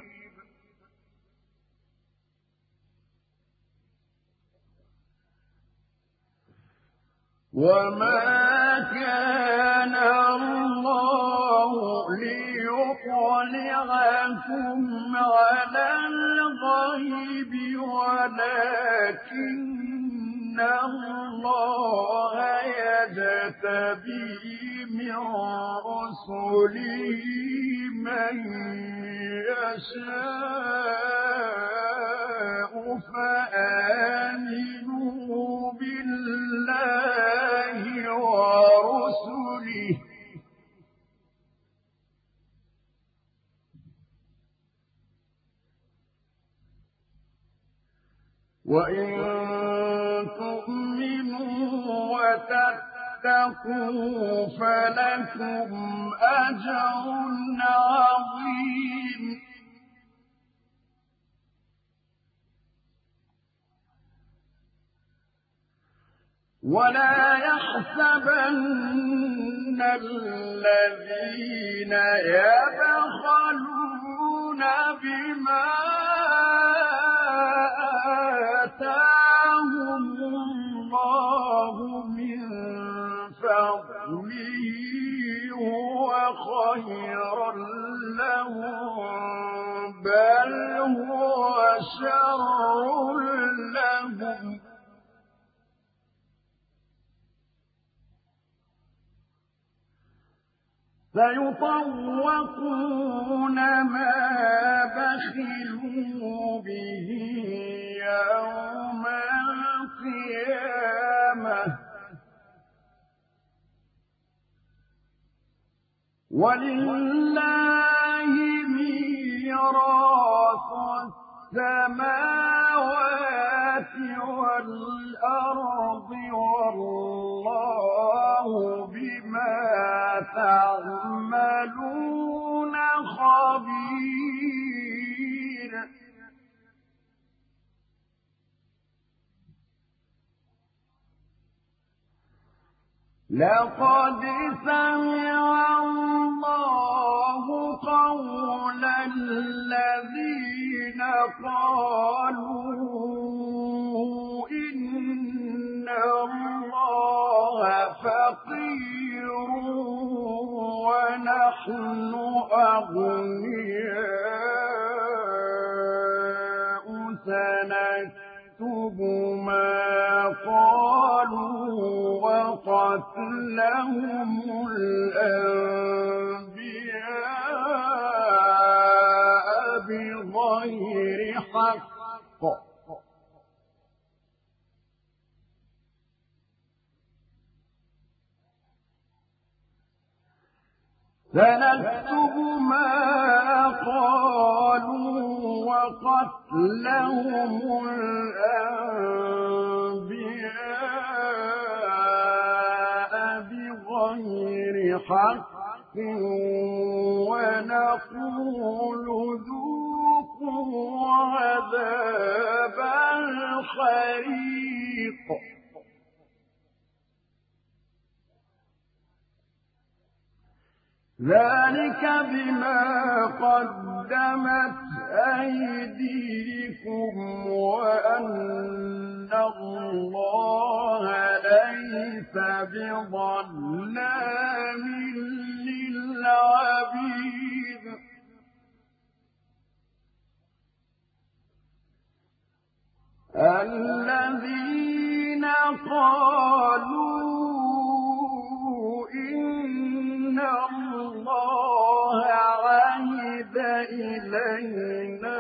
وما كان الله ليطلعكم على الغيب ولكن الله يجتبي من رسله من يشاء فآمنوا بالله ورسله وإن تؤمنوا وتتقوا فلكم أجر عظيم ولا يحسبن الذين يبخلون بما آتاهم الله من فضله هو خيرا لهم بل هو شر لهم سيطوقون ما بخلوا به يوم القيامة ولله ميراث السماوات والأرض والله بما تعملون خبير لقد سمع الله قول الذين قالوا إن الله فقير ونحن أغنياء سنكتب ما قالوا وقتلهم الأنبياء بغير حق سنكتب ما قالوا وقتلهم الأنبياء بغير حق ونقول ذوقوا عذاب الحريق ذلك بما قدمت أيديكم وأن الله ليس بظلام للعبيد الذين قالوا إن الله عهد إلينا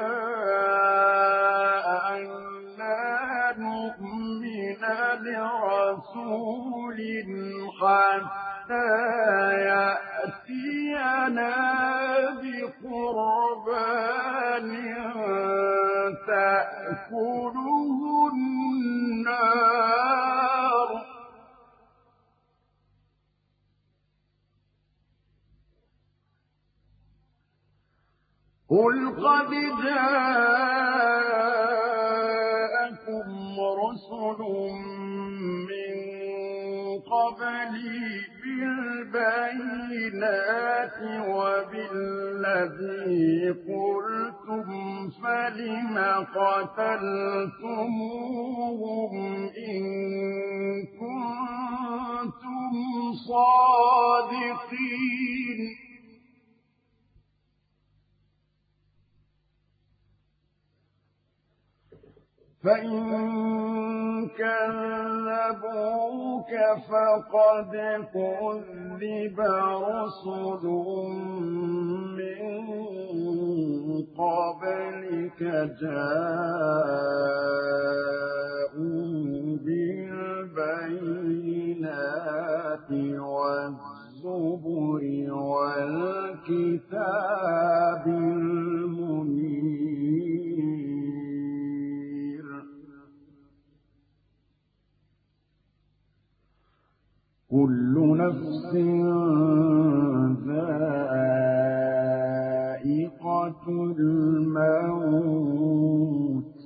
أن لا نؤمن لرسول حتى يأتينا بقربان تأكله النار قل قد جاءكم رسل من قبلي بالبينات وبالذي قلتم فلم قتلتموهم إن كنتم صادقين فإن كذبوك فقد كذب رسل من قبلك جاءوا بالبينات والزبر والكتاب المنير كل نفس ذائقة الموت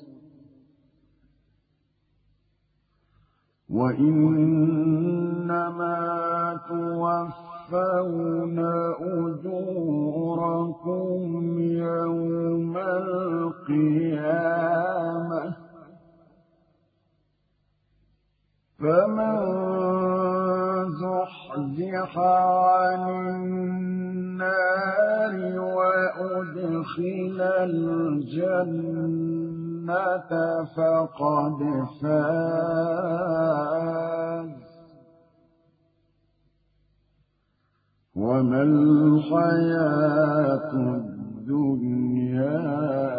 وإنما توفون أجوركم يوم القيامة فمن زحزح عن النار وأدخل الجنة فقد فاز وما الحياة الدنيا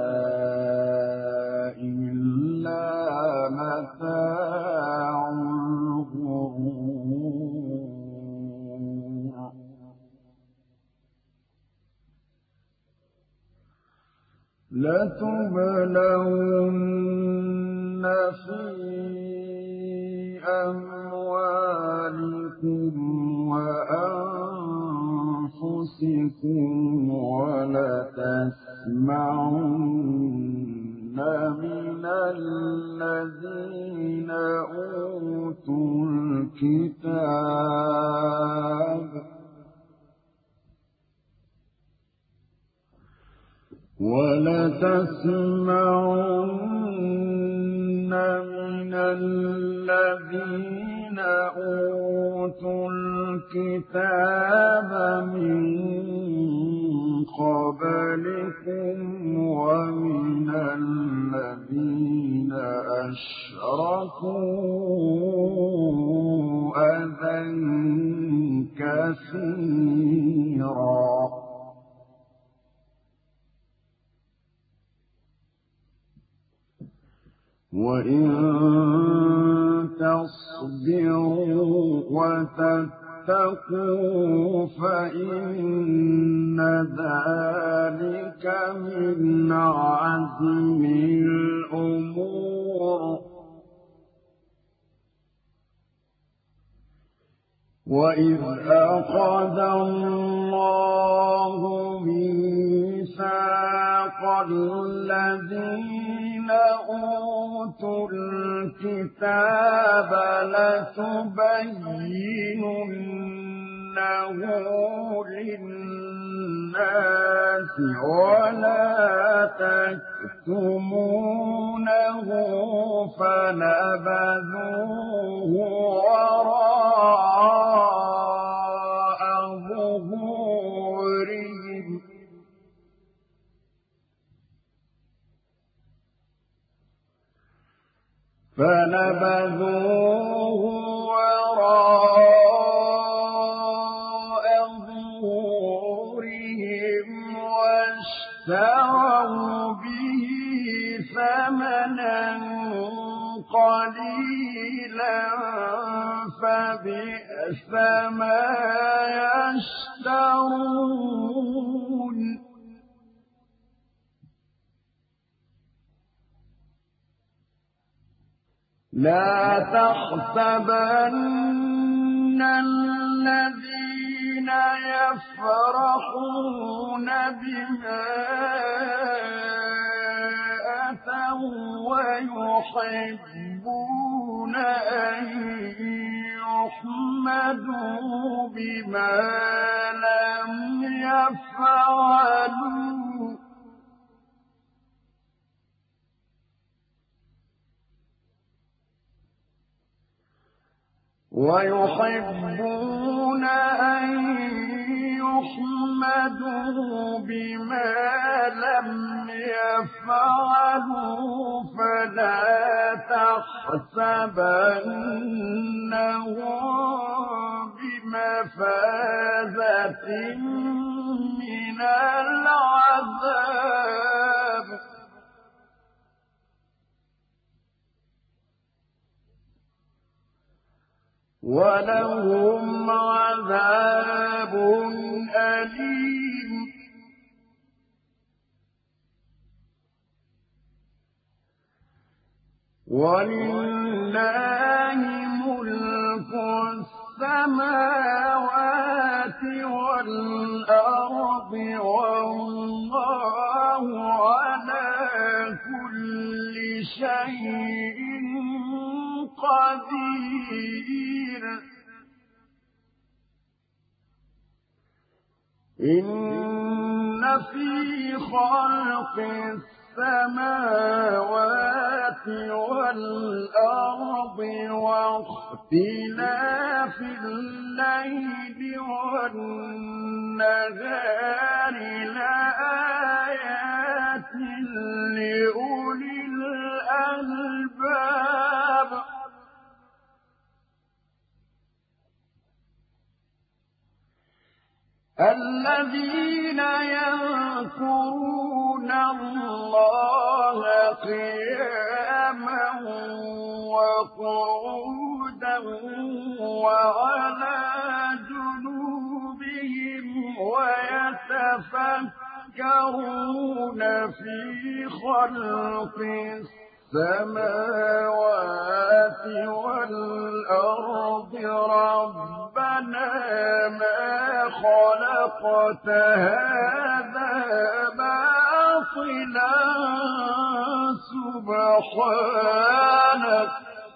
إلا متاع الغرور لتبلون في أموالكم وأنفسكم ولتسمعن من الذين أوتوا الكتاب ولتسمعن من الذين أوتوا الكتاب من قبلكم ومن الذين أشركوا أذى كثيرا وإن تصبروا وتتقوا فإن ذلك من عزم الأمور وإذ أخذ الله ميثاق الذين أوتوا الكتاب لتبيننه للناس ولا تكتمونه فنبذوه وراء ظهورهم فنبذوه وراء ظهورهم واشتروا به ثمنا قليلا فبئس ما يشترون لا تحسبن الذين يفرحون بما أتوا ويحبون أن يحمدوا بما لم يفعلوا ويحبون أن يحمدوا بما لم يفعلوا فلا تحسبنهم بمفازة من العذاب ولهم عذاب أليم ولله ملك السماوات والأرض والله على كل شيء قدير إن في خلق السماوات والأرض واختلاف الليل والنهار لآيات لأولي الألباب الذين يذكرون الله قياما وقعودا وعلى جنوبهم ويتفكرون في خلق السماوات والأرض ربنا ما خلقت هذا باطلا سبحانك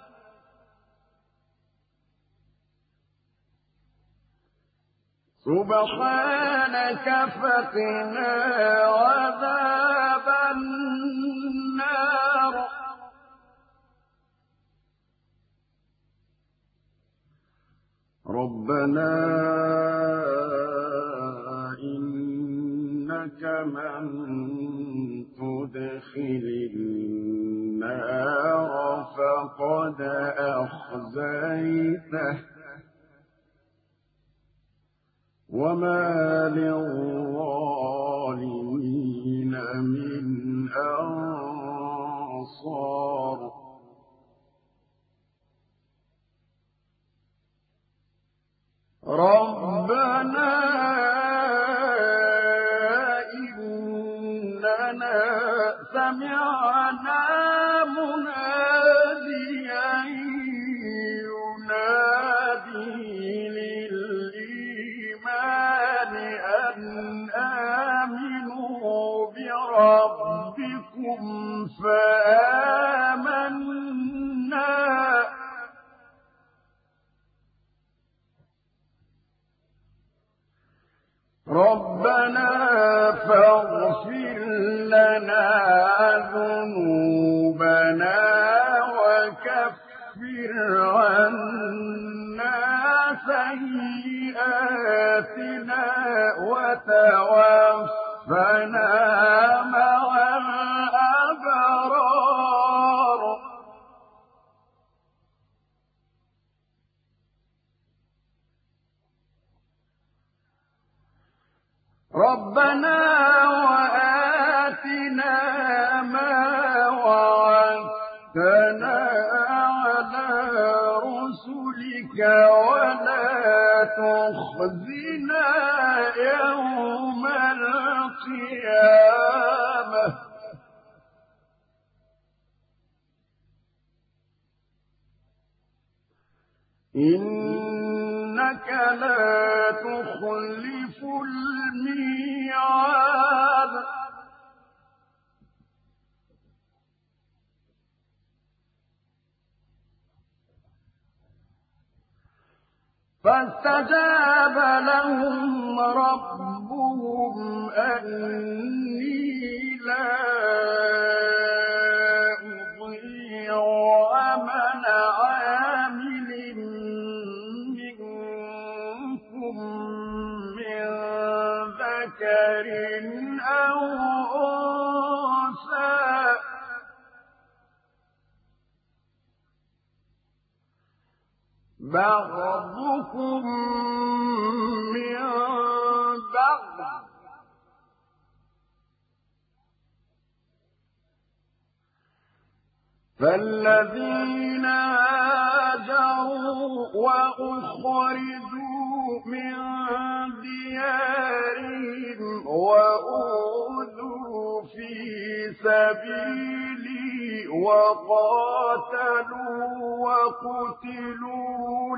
سبحانك فقنا عذاب النار ربنا إنك من تدخل النار فقد أخزيته وما للظالمين من أنصار ربنا إننا سمعنا مناديا ينادي للإيمان أن آمنوا بربكم فآمنا ربنا فاغفر لنا ذنوبنا وكفر عنا سيئاتنا وتوفنا مع الأبرار ربنا وآتنا ما وعدتنا على رسلك ولا تخزنا يوم القيامة إنك لا تخلف الميعاد فاستجاب لهم ربهم أني لا أضيع عمل عامل منكم من ذكر أو أنثى بعضكم من بعض فالذين هاجروا وأخرجوا من ديارهم وأوذوا في سبيلي وقاتلوا وقتلوا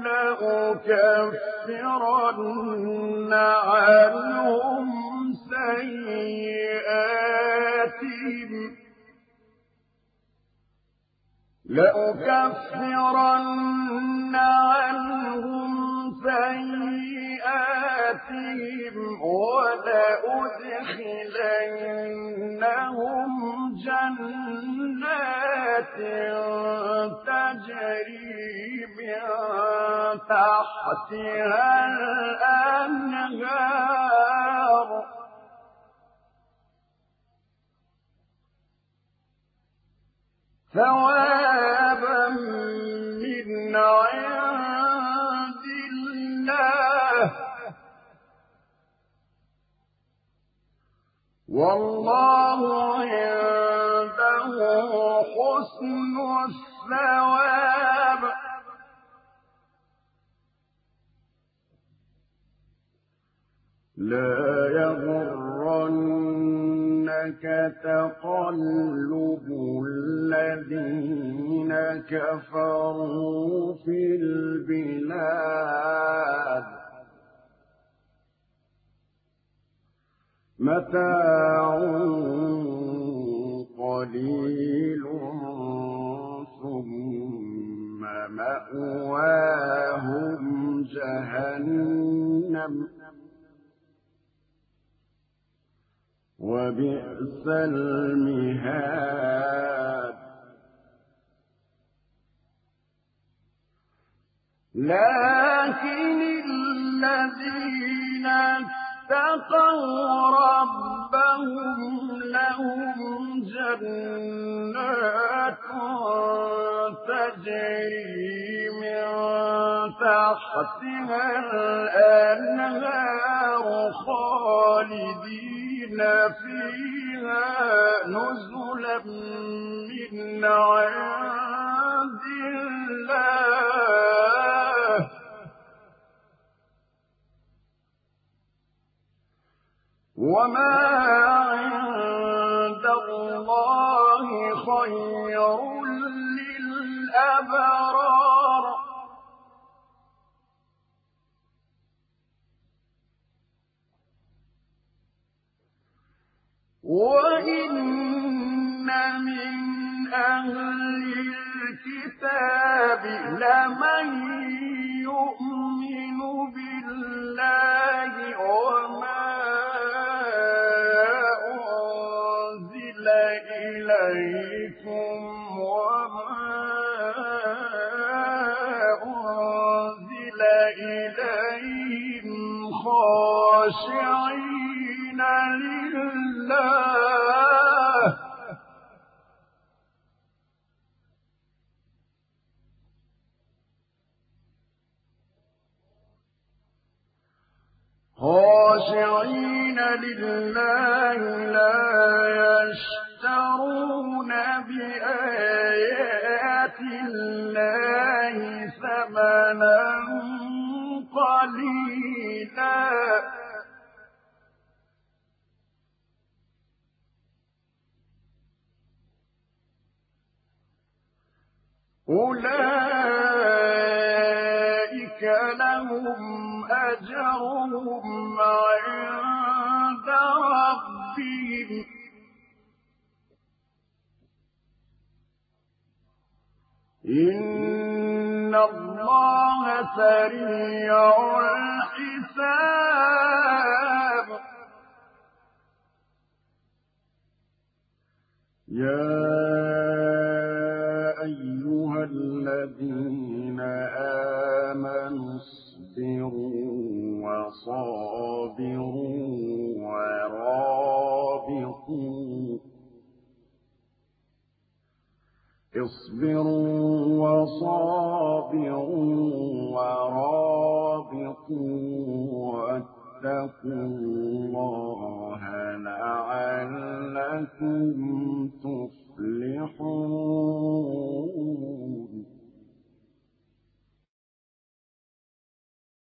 لأكفرن عنهم سيئاتهم لأكفرن عنهم سيئاتهم ولأدخلنهم جنات تجري من تحتها الأنهار ثوابا من عند الله والله عنده حسن الثواب لا يغرنك تقلب الذين كفروا في البلاد متاع قليل ثم مأواهم جهنم وبئس المهاد لكن الذين اتقوا ربهم لهم جنات تجري من تحتها الأنهار خالدين فيها نزلا من عند الله وما عند الله خير للأبرار وإن من أهل الكتاب لمن يؤمن بالله وما أنزل إليكم وما أنزل إليهم خاشعين لله خاشعين لله لا يشترون بآيات الله ثمنا قليلا أولئك لهم أجرهم عند ربهم إن إن الله سريع الحساب يا أيها الذين آمنوا اصبروا وصابروا ورابطوا اصبروا وصابروا ورابطوا واتقوا الله لعلكم تفلحون